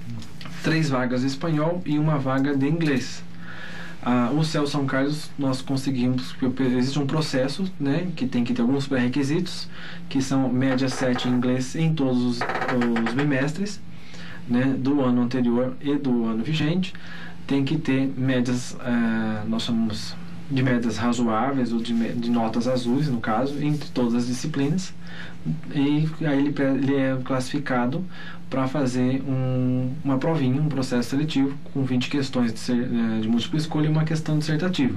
três vagas de espanhol e uma vaga de inglês. Ah, o C E L São Carlos nós conseguimos, existe um processo, né, que tem que ter alguns pré-requisitos, que são média sete em inglês em todos os, os bimestres, né, do ano anterior e do ano vigente. Tem que ter médias, ah, nós chamamos de médias razoáveis ou de, de notas azuis, no caso, entre todas as disciplinas. E aí ele, ele é classificado para fazer um, uma provinha, um processo seletivo com vinte questões de, ser, de múltipla escolha e uma questão dissertativa.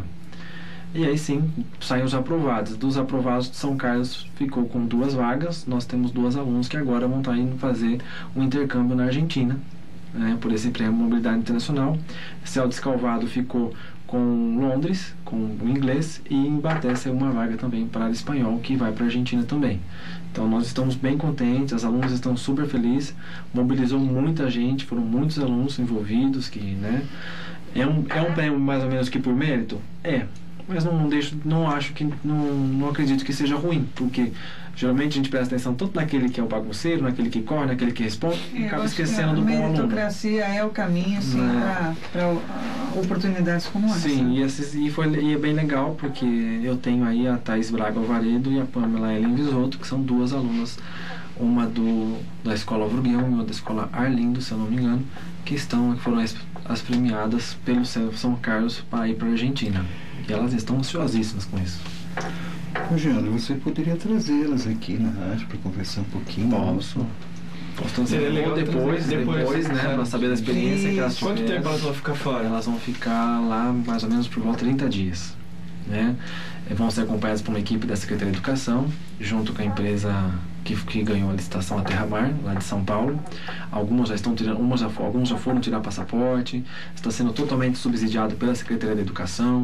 E aí sim, saem os aprovados. Dos aprovados, de São Carlos ficou com duas vagas. Nós temos duas alunos que agora vão estar indo fazer um intercâmbio na Argentina, né, por esse prêmio Mobilidade Internacional. Céu Descalvado ficou com Londres, com o inglês, e em Baté saiu uma vaga também para o espanhol, que vai para a Argentina também. Então nós estamos bem contentes, as alunas estão super felizes, mobilizou muita gente, foram muitos alunos envolvidos, que, né, é um, é um prêmio mais ou menos que por mérito? É, mas não, não, deixo, não acho que, não, não acredito que seja ruim, porque geralmente a gente presta atenção tanto naquele que é o bagunceiro, naquele que corre, naquele que responde, e acaba esquecendo do bom aluno. A meritocracia é o caminho, assim, é. para oportunidades como essa. Sim, e, esses, e, foi, e é bem legal, porque eu tenho aí a Thaís Braga Alvaredo e a Pamela Ellen Visoto, que são duas alunas, uma do, da Escola Álvaro Guião e uma da Escola Arlindo, se eu não me engano, que, estão, que foram as, as premiadas pelo São Carlos para ir para a Argentina. E elas estão ansiosíssimas com isso. Rogério, você poderia trazê-las aqui na rádio para conversar um pouquinho? Posso. Posso trazer legal depois, depois, depois, né, para saber da experiência e que elas tiveram. Quanto tempo elas vão ficar fora? Elas vão ficar lá mais ou menos por volta de trinta dias, né? Vão ser acompanhadas por uma equipe da Secretaria de Educação, junto com a empresa que, que ganhou a licitação, a Terra Mar, lá de São Paulo. Algumas já estão tirando, umas já, alguns já foram tirar passaporte, está sendo totalmente subsidiado pela Secretaria de Educação.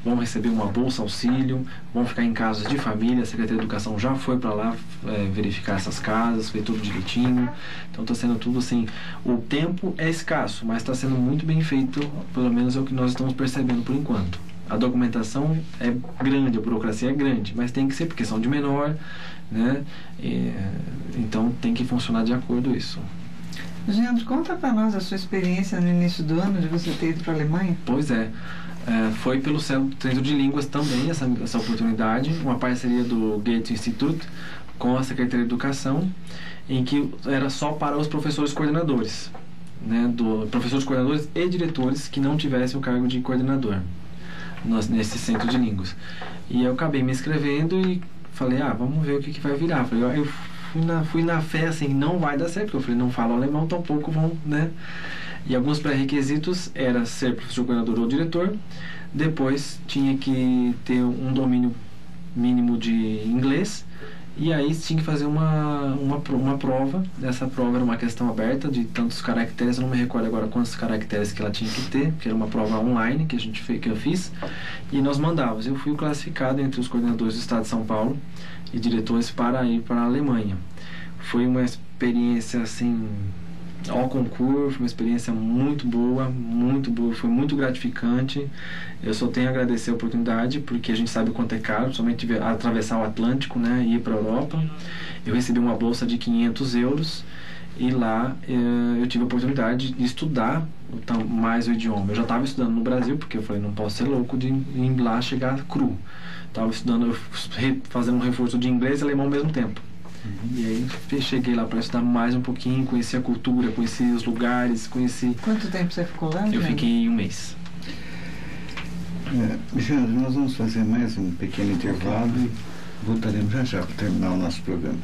vão receber uma bolsa auxílio, vão ficar em casas de família. A Secretaria de Educação já foi para lá é, verificar essas casas, ver tudo direitinho. Então está sendo tudo assim, o tempo é escasso, mas está sendo muito bem feito, pelo menos é o que nós estamos percebendo por enquanto. A documentação é grande, a burocracia é grande, mas tem que ser porque são de menor, né? E, então tem que funcionar de acordo com isso. Leandro, conta para nós a sua experiência no início do ano de você ter ido para a Alemanha. Pois é. É, foi pelo Centro de Línguas também essa, essa oportunidade, uma parceria do Goethe Institut com a Secretaria de Educação, em que era só para os professores coordenadores, né, do, professores coordenadores e diretores que não tivessem o cargo de coordenador nós, nesse Centro de Línguas. E eu acabei me inscrevendo e falei, ah, vamos ver o que, que vai virar. Falei, eu fui na, fui na fé assim, não vai dar certo, porque eu falei, não falo alemão, tampouco vão, né? E alguns pré-requisitos era ser professor coordenador ou diretor. Depois tinha que ter um domínio mínimo de inglês. E aí tinha que fazer uma, uma, uma prova. Essa prova era uma questão aberta de tantos caracteres. Eu não me recordo agora quantos caracteres que ela tinha que ter, que era uma prova online que, a gente fez, que eu fiz. E nós mandávamos. Eu fui classificado entre os coordenadores do Estado de São Paulo e diretores para ir para a Alemanha. Foi uma experiência assim... ao concurso, foi uma experiência muito boa, muito boa, foi muito gratificante. Eu só tenho a agradecer a oportunidade, porque a gente sabe o quanto é caro, somente atravessar o Atlântico, né, e ir para a Europa. Eu recebi uma bolsa de quinhentos euros e lá eh, eu tive a oportunidade de estudar mais o idioma. Eu já estava estudando no Brasil, porque eu falei, não posso ser louco de ir lá chegar cru. Estava estudando, fazendo um reforço de inglês e alemão ao mesmo tempo. Uhum. E aí cheguei lá para estudar mais um pouquinho, conheci a cultura, conheci os lugares, conheci... Quanto tempo você ficou lá? Eu fiquei um mês. É, Alexandre, nós vamos fazer mais um pequeno intervalo e voltaremos já já para terminar o nosso programa.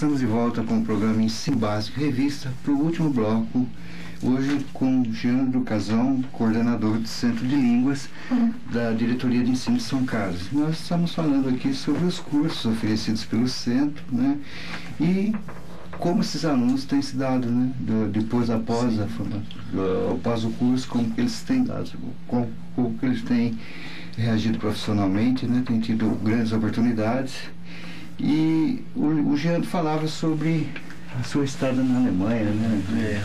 estamos de volta com o programa Ensino Básico Revista para o último bloco, hoje com Jean Casão, coordenador do Centro de Línguas da Diretoria de Ensino de São Carlos. Nós estamos falando aqui sobre os cursos oferecidos pelo centro, né, e como esses alunos têm se dado, né, do, depois, após, a, do, após o curso, como que eles têm dado, como, como que eles têm reagido profissionalmente, né, têm tido grandes oportunidades. E o, o Jean falava sobre a sua estada na Alemanha, né?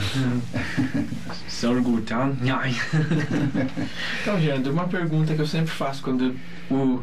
É. Seu orgulho, tá? Então, Jean, uma pergunta que eu sempre faço quando o,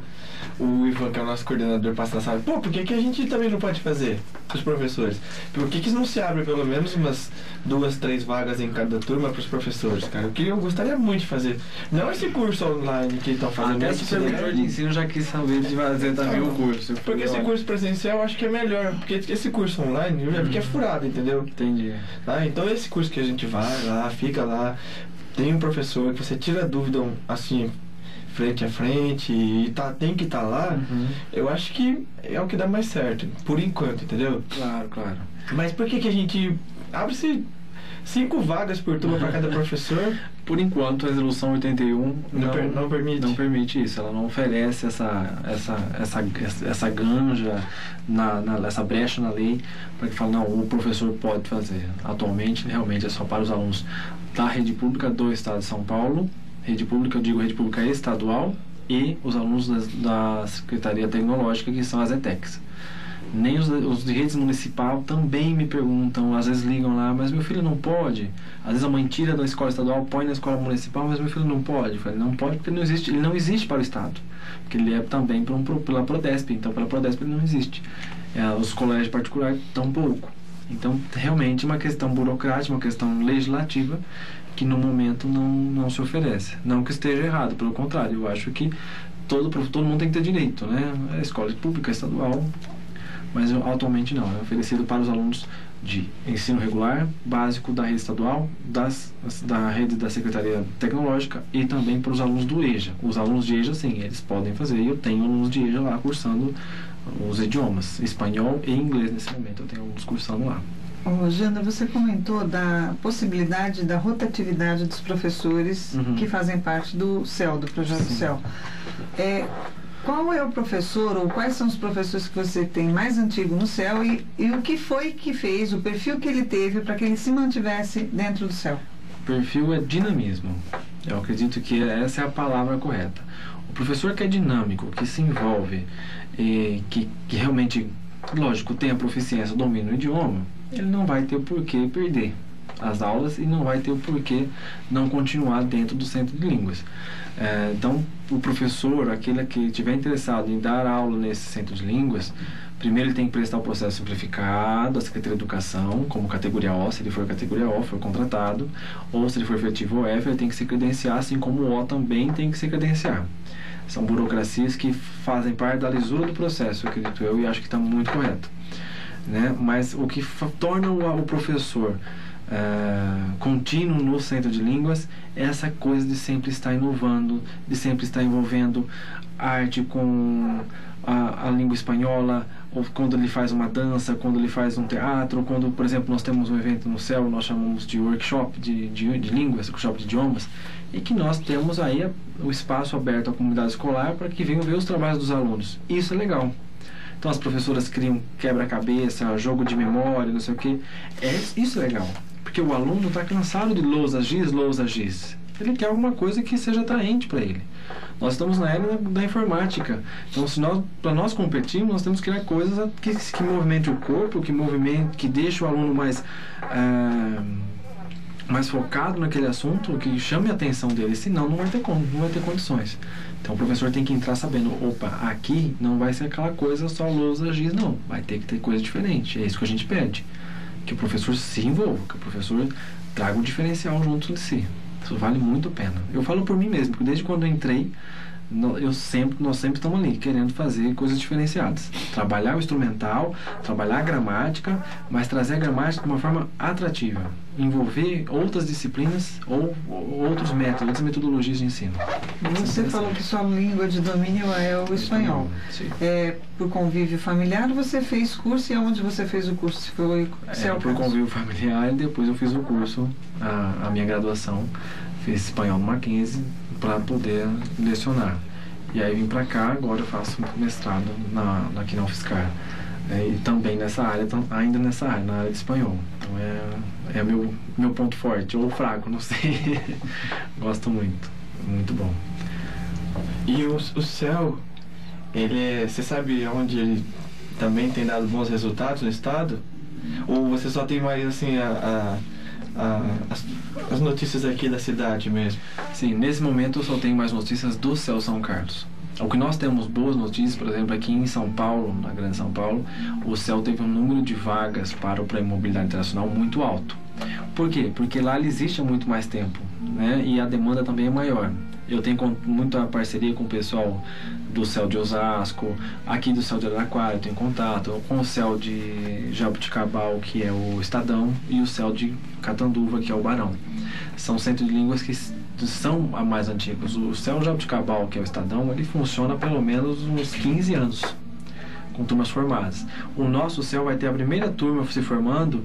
o Ivan, que é o nosso coordenador, passa na sala. Pô, por que, que a gente também não pode fazer, os professores? Por que, que não se abre pelo menos umas duas, três vagas em cada turma para os professores, cara? O que eu gostaria muito de fazer. Não esse curso online que estão fazendo. Até esse servidor de ensino já quis saber de fazer também o curso. Porque esse curso presencial eu acho que é melhor. Porque esse curso online eu já vi que é furado, entendeu? Entendi. Tá? Então esse curso que a gente vai lá, fica lá, tem um professor que você tira a dúvida assim, frente a frente, e tá, tem que estar tá lá, uhum. Eu acho que é o que dá mais certo, por enquanto, entendeu? Claro, claro. Mas por que que a gente abre-se cinco vagas por turma para cada professor? Por enquanto, a resolução oitenta e um não, não, per, não permite. Não permite isso. Ela não oferece essa, essa, essa, essa ganja, na, na, essa brecha na lei para que fale, não, o professor pode fazer. Atualmente, realmente, é só para os alunos da rede pública do Estado de São Paulo. Rede pública, eu digo rede pública estadual, e os alunos da, da Secretaria Tecnológica, que são as E T E Cs. Nem os, os de redes municipal também me perguntam, às vezes ligam lá, mas meu filho não pode. Às vezes a mãe tira da escola estadual, põe na escola municipal, mas meu filho não pode. Eu falei, não pode porque não existe, ele não existe para o Estado. Porque ele é também para um, pela Prodesp, então pela Prodesp ele não existe. É, os colégios particulares tampouco. Então, realmente, uma questão burocrática, uma questão legislativa, que no momento não, não se oferece. Não que esteja errado, pelo contrário, eu acho que todo, todo mundo tem que ter direito, né? A escola pública, estadual, mas atualmente não, é oferecido para os alunos de ensino regular, básico da rede estadual, das, da rede da Secretaria Tecnológica e também para os alunos do EJA. Os alunos de EJA, sim, eles podem fazer, e eu tenho alunos de EJA lá cursando os idiomas, espanhol e inglês nesse momento, eu tenho alunos cursando lá. Oh, Jana, você comentou da possibilidade da rotatividade dos professores uhum. que fazem parte do C E L, do projeto Sim. C E L. É, qual é o professor, ou quais são os professores que você tem mais antigo no C E L, e, e o que foi que fez, o perfil que ele teve para que ele se mantivesse dentro do C E L? O perfil é dinamismo. Eu acredito que essa é a palavra correta. O professor que é dinâmico, que se envolve, e que, que realmente, lógico, tem a proficiência, domina o idioma, ele não vai ter o porquê perder as aulas e não vai ter o porquê não continuar dentro do centro de línguas. É, então, o professor, aquele que estiver interessado em dar aula nesse centro de línguas, primeiro ele tem que prestar o processo simplificado, a Secretaria de Educação, como categoria O, se ele for categoria O, for contratado, ou se ele for efetivo F, ele tem que se credenciar, assim como o O também tem que se credenciar. São burocracias que fazem parte da lisura do processo, eu acredito eu, e acho que está muito correto. Né? Mas o que torna o, o professor uh, contínuo no centro de línguas é essa coisa de sempre estar inovando, de sempre estar envolvendo arte com a, a língua espanhola, ou quando ele faz uma dança, quando ele faz um teatro, quando, por exemplo, nós temos um evento no C E L, nós chamamos de workshop de, de, de línguas, workshop de idiomas, e que nós temos aí a, o espaço aberto à comunidade escolar para que venham ver os trabalhos dos alunos. Isso é legal. Então as professoras criam quebra-cabeça, jogo de memória, não sei o que. É, isso é legal. Porque o aluno está cansado de lousa giz, lousa giz. Ele quer alguma coisa que seja atraente para ele. Nós estamos na era da, da informática. Então, se nós, para nós competirmos, nós temos que criar coisas que, que movimentem o corpo, que movimente, que deixe o aluno mais, ah, mais focado naquele assunto, que chame a atenção dele. Senão, não vai ter como, não vai ter condições. Então o professor tem que entrar sabendo, opa, aqui não vai ser aquela coisa só lousa giz, não. Vai ter que ter coisa diferente. É isso que a gente pede. Que o professor se envolva, que o professor traga um diferencial junto de si. Isso vale muito a pena. Eu falo por mim mesmo, porque desde quando eu entrei, eu sempre, nós sempre estamos ali, querendo fazer coisas diferenciadas. Trabalhar o instrumental, trabalhar a gramática, mas trazer a gramática de uma forma atrativa. envolver outras disciplinas ou, ou outros métodos, outras metodologias de ensino. Você falou que sua língua de domínio é o espanhol. Sim. É, por convívio familiar, você fez curso e aonde você fez o curso? Foi é, por convívio familiar, e depois eu fiz o curso, a, a minha graduação, fiz espanhol no Mackenzie para poder lecionar. E aí vim para cá, agora eu faço mestrado na, aqui na UFSCar. É, e também nessa área, ainda nessa área, na área de espanhol. Então é, é meu, meu ponto forte, ou fraco, não sei. Gosto muito, muito bom. E o, o céu, ele é, você sabe onde ele também tem dado bons resultados no estado? Ou você só tem mais assim a, a, a, as, as notícias aqui da cidade mesmo? Sim, nesse momento eu só tenho mais notícias do céu São Carlos. O que nós temos boas notícias, por exemplo, aqui em São Paulo, na Grande São Paulo, o céu teve um número de vagas para o Prêmio Mobilidade Internacional muito alto. Por quê? Porque lá ele existe há muito mais tempo, né? E a demanda também é maior. Eu tenho muita parceria com o pessoal do céu de Osasco, aqui do céu de Araraquara, eu tenho contato com o céu de Jaboticabal, que é o Estadão, e o céu de Catanduva, que é o Barão. São centros de línguas que são a mais antigos. O céu Jaboticabal, que é o Estadão, ele funciona há pelo menos uns quinze anos, com turmas formadas. O nosso céu vai ter a primeira turma se formando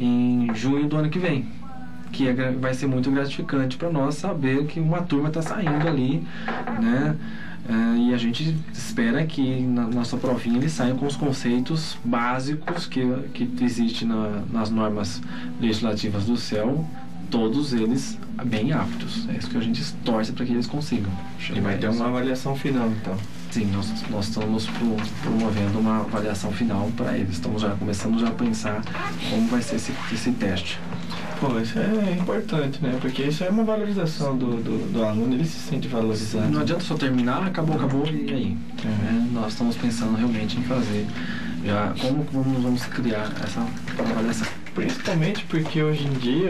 em junho do ano que vem, que é, vai ser muito gratificante para nós saber que uma turma está saindo ali, né? É, e a gente espera que na nossa provinha eles saiam com os conceitos básicos que, que existem na, nas normas legislativas do céu, todos eles bem aptos. É isso que a gente torce para que eles consigam. E vai ter uma avaliação final, então. Sim, nós, nós estamos pro, promovendo uma avaliação final para eles. Estamos já começando já a pensar como vai ser esse, esse teste. Pô, isso é importante, né? Porque isso é uma valorização do, do, do aluno, ele se sente valorizado. Não adianta só terminar, acabou, acabou, e aí? É. É, nós estamos pensando realmente em fazer. Já, como vamos, vamos criar essa avaliação? Principalmente porque hoje em dia,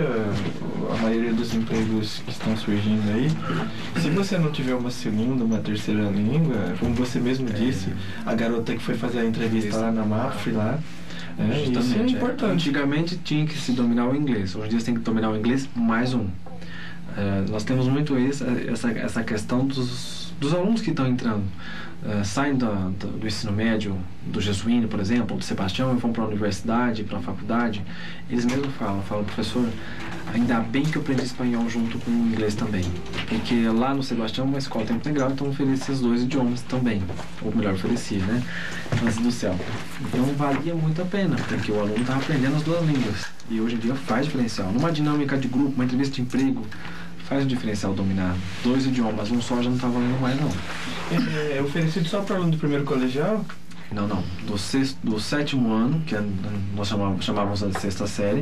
a maioria dos empregos que estão surgindo aí, se você não tiver uma segunda, uma terceira língua, como você mesmo disse, a garota que foi fazer a entrevista lá na MAF, lá, é, isso é importante. Antigamente tinha que se dominar o inglês, hoje em dia você tem que dominar o inglês mais um. É, nós temos muito essa, essa, essa questão dos, dos alunos que estão entrando. Uh, saem do, do, do ensino médio, do Jesuíno, por exemplo, do Sebastião, e vão para a universidade, para a faculdade, eles mesmos falam, falam, professor, ainda bem que eu aprendi espanhol junto com o inglês também, porque lá no Sebastião é uma escola de tempo integral, então oferecia os dois idiomas também, ou melhor, oferecia, né, antes do céu. Então valia muito a pena, porque o aluno estava aprendendo as duas línguas, e hoje em dia faz diferencial. Numa dinâmica de grupo, uma entrevista de emprego, faz o diferencial dominar dois idiomas, um só já não está valendo mais não. É, é oferecido só para aluno do primeiro colegial? Não, não. Do, sexto, do sétimo ano, que é, nós chamávamos, chamávamos de sexta série,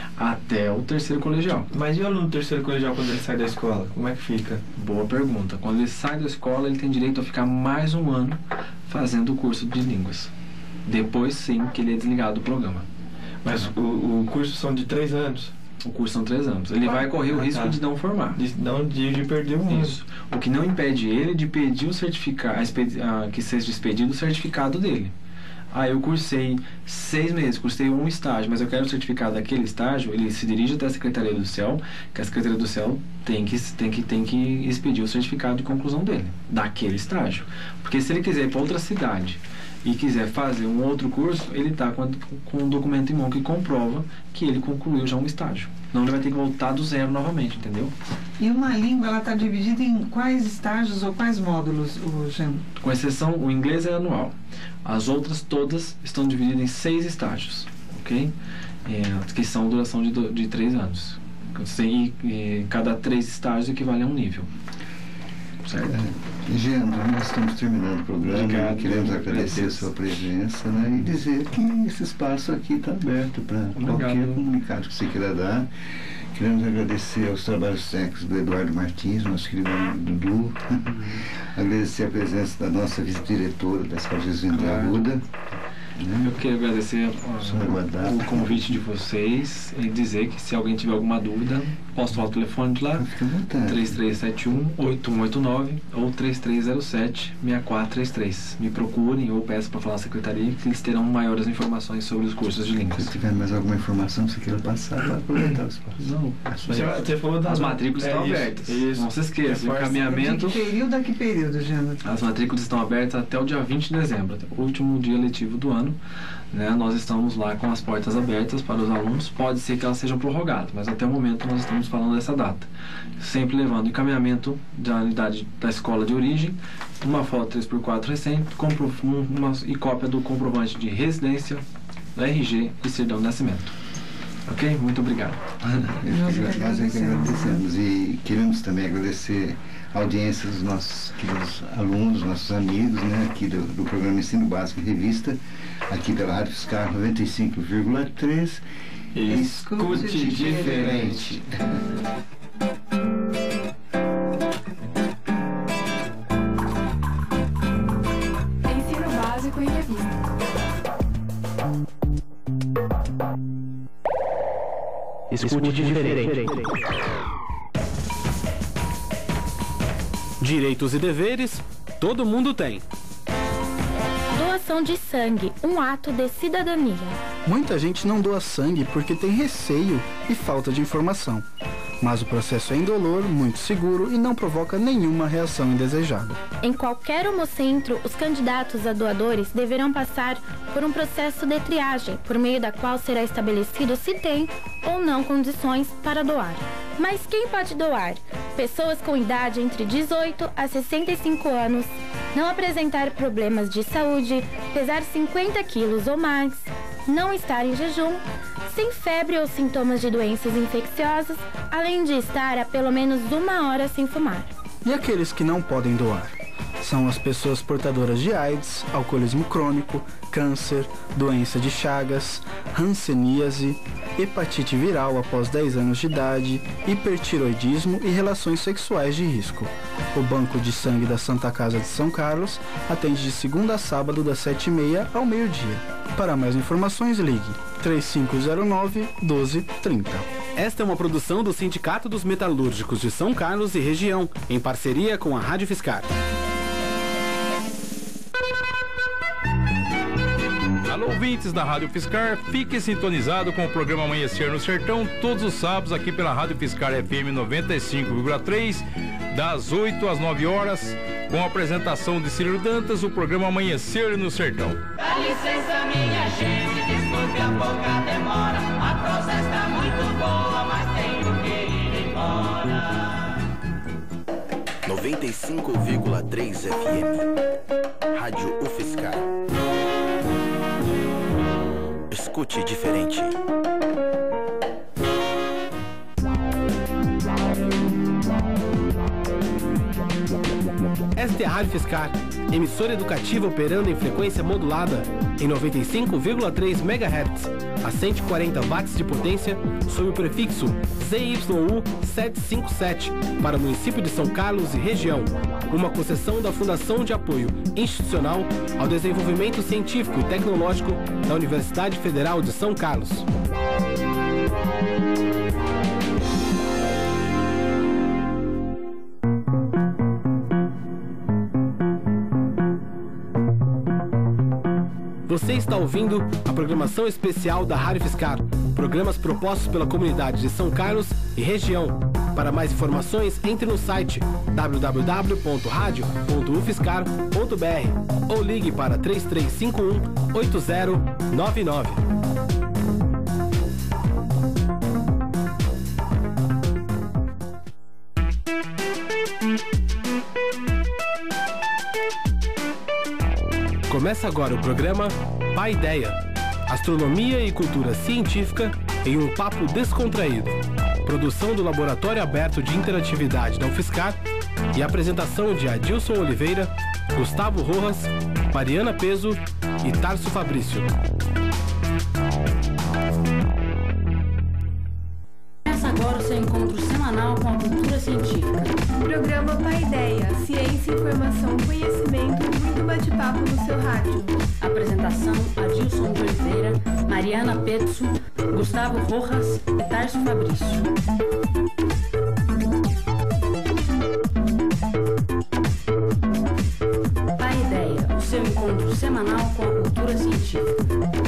até o terceiro colegial. Mas e o aluno do terceiro colegial quando ele sai da escola? Como é que fica? Boa pergunta. Quando ele sai da escola, ele tem direito a ficar mais um ano fazendo o curso de línguas. Depois, sim, que ele é desligado do programa. Mas o, o curso são de três anos? O curso são três anos. Ele ah, vai correr o risco tá. de não formar. De, não, de, de perder um ano. Isso. O que não impede ele de pedir o certificado, a, que seja expedido o certificado dele. Ah, eu cursei seis meses, cursei um estágio, mas eu quero o certificado daquele estágio. Ele se dirige até a Secretaria do Céu, que a Secretaria do Céu tem que, tem que, tem que expedir o certificado de conclusão dele, daquele estágio. Porque se ele quiser ir para outra cidade e quiser fazer um outro curso, ele está com, com um documento em mão que comprova que ele concluiu já um estágio. Não, ele vai ter que voltar do zero novamente, entendeu? E uma língua, ela está dividida em quais estágios ou quais módulos, o Jean? Com exceção, o inglês é anual. As outras todas estão divididas em seis estágios, ok? É, que são duração de, do, de três anos. E, e cada três estágios equivale a um nível. Certo? É, Jean, nós estamos terminando o programa. Obrigado, queremos agradecer a sua presença, né, e dizer que esse espaço aqui está aberto para qualquer comunicado que você queira dar. Queremos agradecer aos trabalhos técnicos do Eduardo Martins, nosso querido amigo Dudu. Agradecer a presença da nossa vice-diretora da Escola Jesuína da Aguda. Né? Eu quero agradecer uh, o convite de vocês e dizer que se alguém tiver alguma dúvida, posso falar o telefone de lá, três três sete um, oito um oito nove ou três três zero sete, seis quatro três três. Me procurem ou peço para falar na secretaria que eles terão maiores informações sobre os cursos de línguas. Se tiver mais alguma informação que você queira passar, para aproveitar o espaço. Não, você, você falou das as matrículas é estão isso, abertas. Isso. Não se esqueça, o encaminhamento... De que período a que período, Jana? As matrículas estão abertas até o dia vinte de dezembro, até o último dia letivo do ano. Né? Nós estamos lá com as portas abertas para os alunos. Pode ser que elas sejam prorrogadas, mas até o momento nós estamos falando dessa data. Sempre levando encaminhamento da unidade da escola de origem, uma foto três por quatro recente, compro, uma, e cópia do comprovante de residência, R G e certidão de nascimento. Ok? Muito obrigado. Nós é que agradecemos e queremos também agradecer a audiência dos nossos queridos alunos, nossos amigos, né, aqui do, do programa Ensino Básico e Revista, aqui pela Rádio Fiscar noventa e cinco vírgula três. Escute diferente. Ensino Básico em Revista. Escute diferente. Direitos e deveres, todo mundo tem. Doação de sangue, um ato de cidadania. Muita gente não doa sangue porque tem receio e falta de informação. Mas o processo é indolor, muito seguro e não provoca nenhuma reação indesejada. Em qualquer hemocentro, os candidatos a doadores deverão passar por um processo de triagem, por meio da qual será estabelecido se tem ou não condições para doar. Mas quem pode doar? Pessoas com idade entre dezoito a sessenta e cinco anos, não apresentar problemas de saúde, pesar cinquenta quilos ou mais, não estar em jejum, sem febre ou sintomas de doenças infecciosas, além de estar há pelo menos uma hora sem fumar. E aqueles que não podem doar? São as pessoas portadoras de AIDS, alcoolismo crônico, câncer, doença de Chagas, hanseníase, hepatite viral após dez anos de idade, hipertiroidismo e relações sexuais de risco. O Banco de Sangue da Santa Casa de São Carlos atende de segunda a sábado das sete e meia ao meio-dia. Para mais informações, ligue três cinco zero nove, doze trinta. Esta é uma produção do Sindicato dos Metalúrgicos de São Carlos e região, em parceria com a Rádio Fiscar. Alô, ouvintes da Rádio Fiscar, fique sintonizado com o programa Amanhecer no Sertão, todos os sábados aqui pela Rádio Fiscar F M noventa e cinco vírgula três, das oito às nove horas, com a apresentação de Círio Dantas, o programa Amanhecer no Sertão. Dá licença, minha gente, desculpe a pouca demora, a prosa está muito boa, mas tenho que ir embora. noventa e cinco vírgula três F M, Rádio UFSCar. Escute diferente. Esta é a Rádio Fiscar, emissora educativa operando em frequência modulada em noventa e cinco vírgula três megahertz, a cento e quarenta watts de potência, sob o prefixo Z Y U setecentos e cinquenta e sete, para o município de São Carlos e região, uma concessão da Fundação de Apoio Institucional ao Desenvolvimento Científico e Tecnológico da Universidade Federal de São Carlos. Você está ouvindo a programação especial da Rádio Fiscar, programas propostos pela comunidade de São Carlos e região. Para mais informações, entre no site w w w ponto radio ponto u fiscar ponto b r ou ligue para três três cinco um, oito zero nove nove. Começa agora o programa Paideia, astronomia e cultura científica em um papo descontraído. Produção do Laboratório Aberto de Interatividade da UFSCar e apresentação de Adilson Oliveira, Gustavo Rojas, Mariana Peso e Tarso Fabrício. Começa agora o seu encontro semanal com a cultura científica. Programa Paideia, ciência, informação, conhecimento, muito bate-papo no seu rádio. Apresentação: Adilson de Oliveira, Mariana Petzo, Gustavo Rojas e Tarso Fabrício. Paideia, o seu encontro semanal com a cultura científica.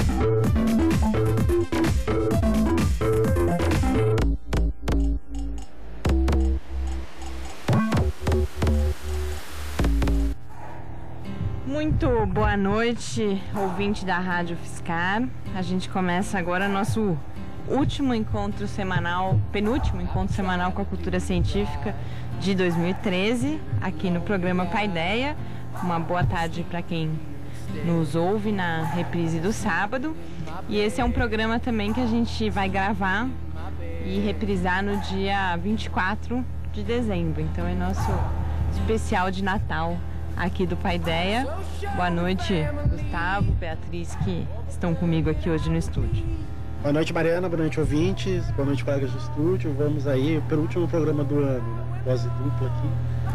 Muito boa noite, ouvinte da Rádio Fiscar. A gente começa agora nosso último encontro semanal, penúltimo encontro semanal com a cultura científica de dois mil e treze, aqui no programa Paideia. Uma boa tarde para quem nos ouve na reprise do sábado. E esse é um programa também que a gente vai gravar e reprisar no dia vinte e quatro de dezembro. Então é nosso especial de Natal aqui do Paideia. Boa noite, Gustavo, Beatriz, que estão comigo aqui hoje no estúdio. Boa noite, Mariana, boa noite, ouvintes, boa noite, colegas do estúdio. Vamos aí pelo último programa do ano, né? Dose dupla aqui.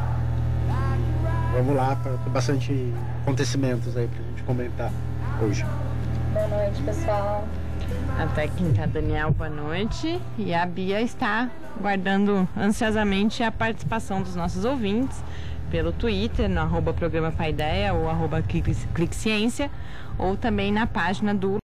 Vamos lá, para bastante acontecimentos aí pra gente comentar hoje. Boa noite, pessoal. A técnica Daniel, boa noite. E a Bia está guardando ansiosamente a participação dos nossos ouvintes pelo Twitter, no arroba programa Paideia ou arroba Clique Ciência, ou também na página do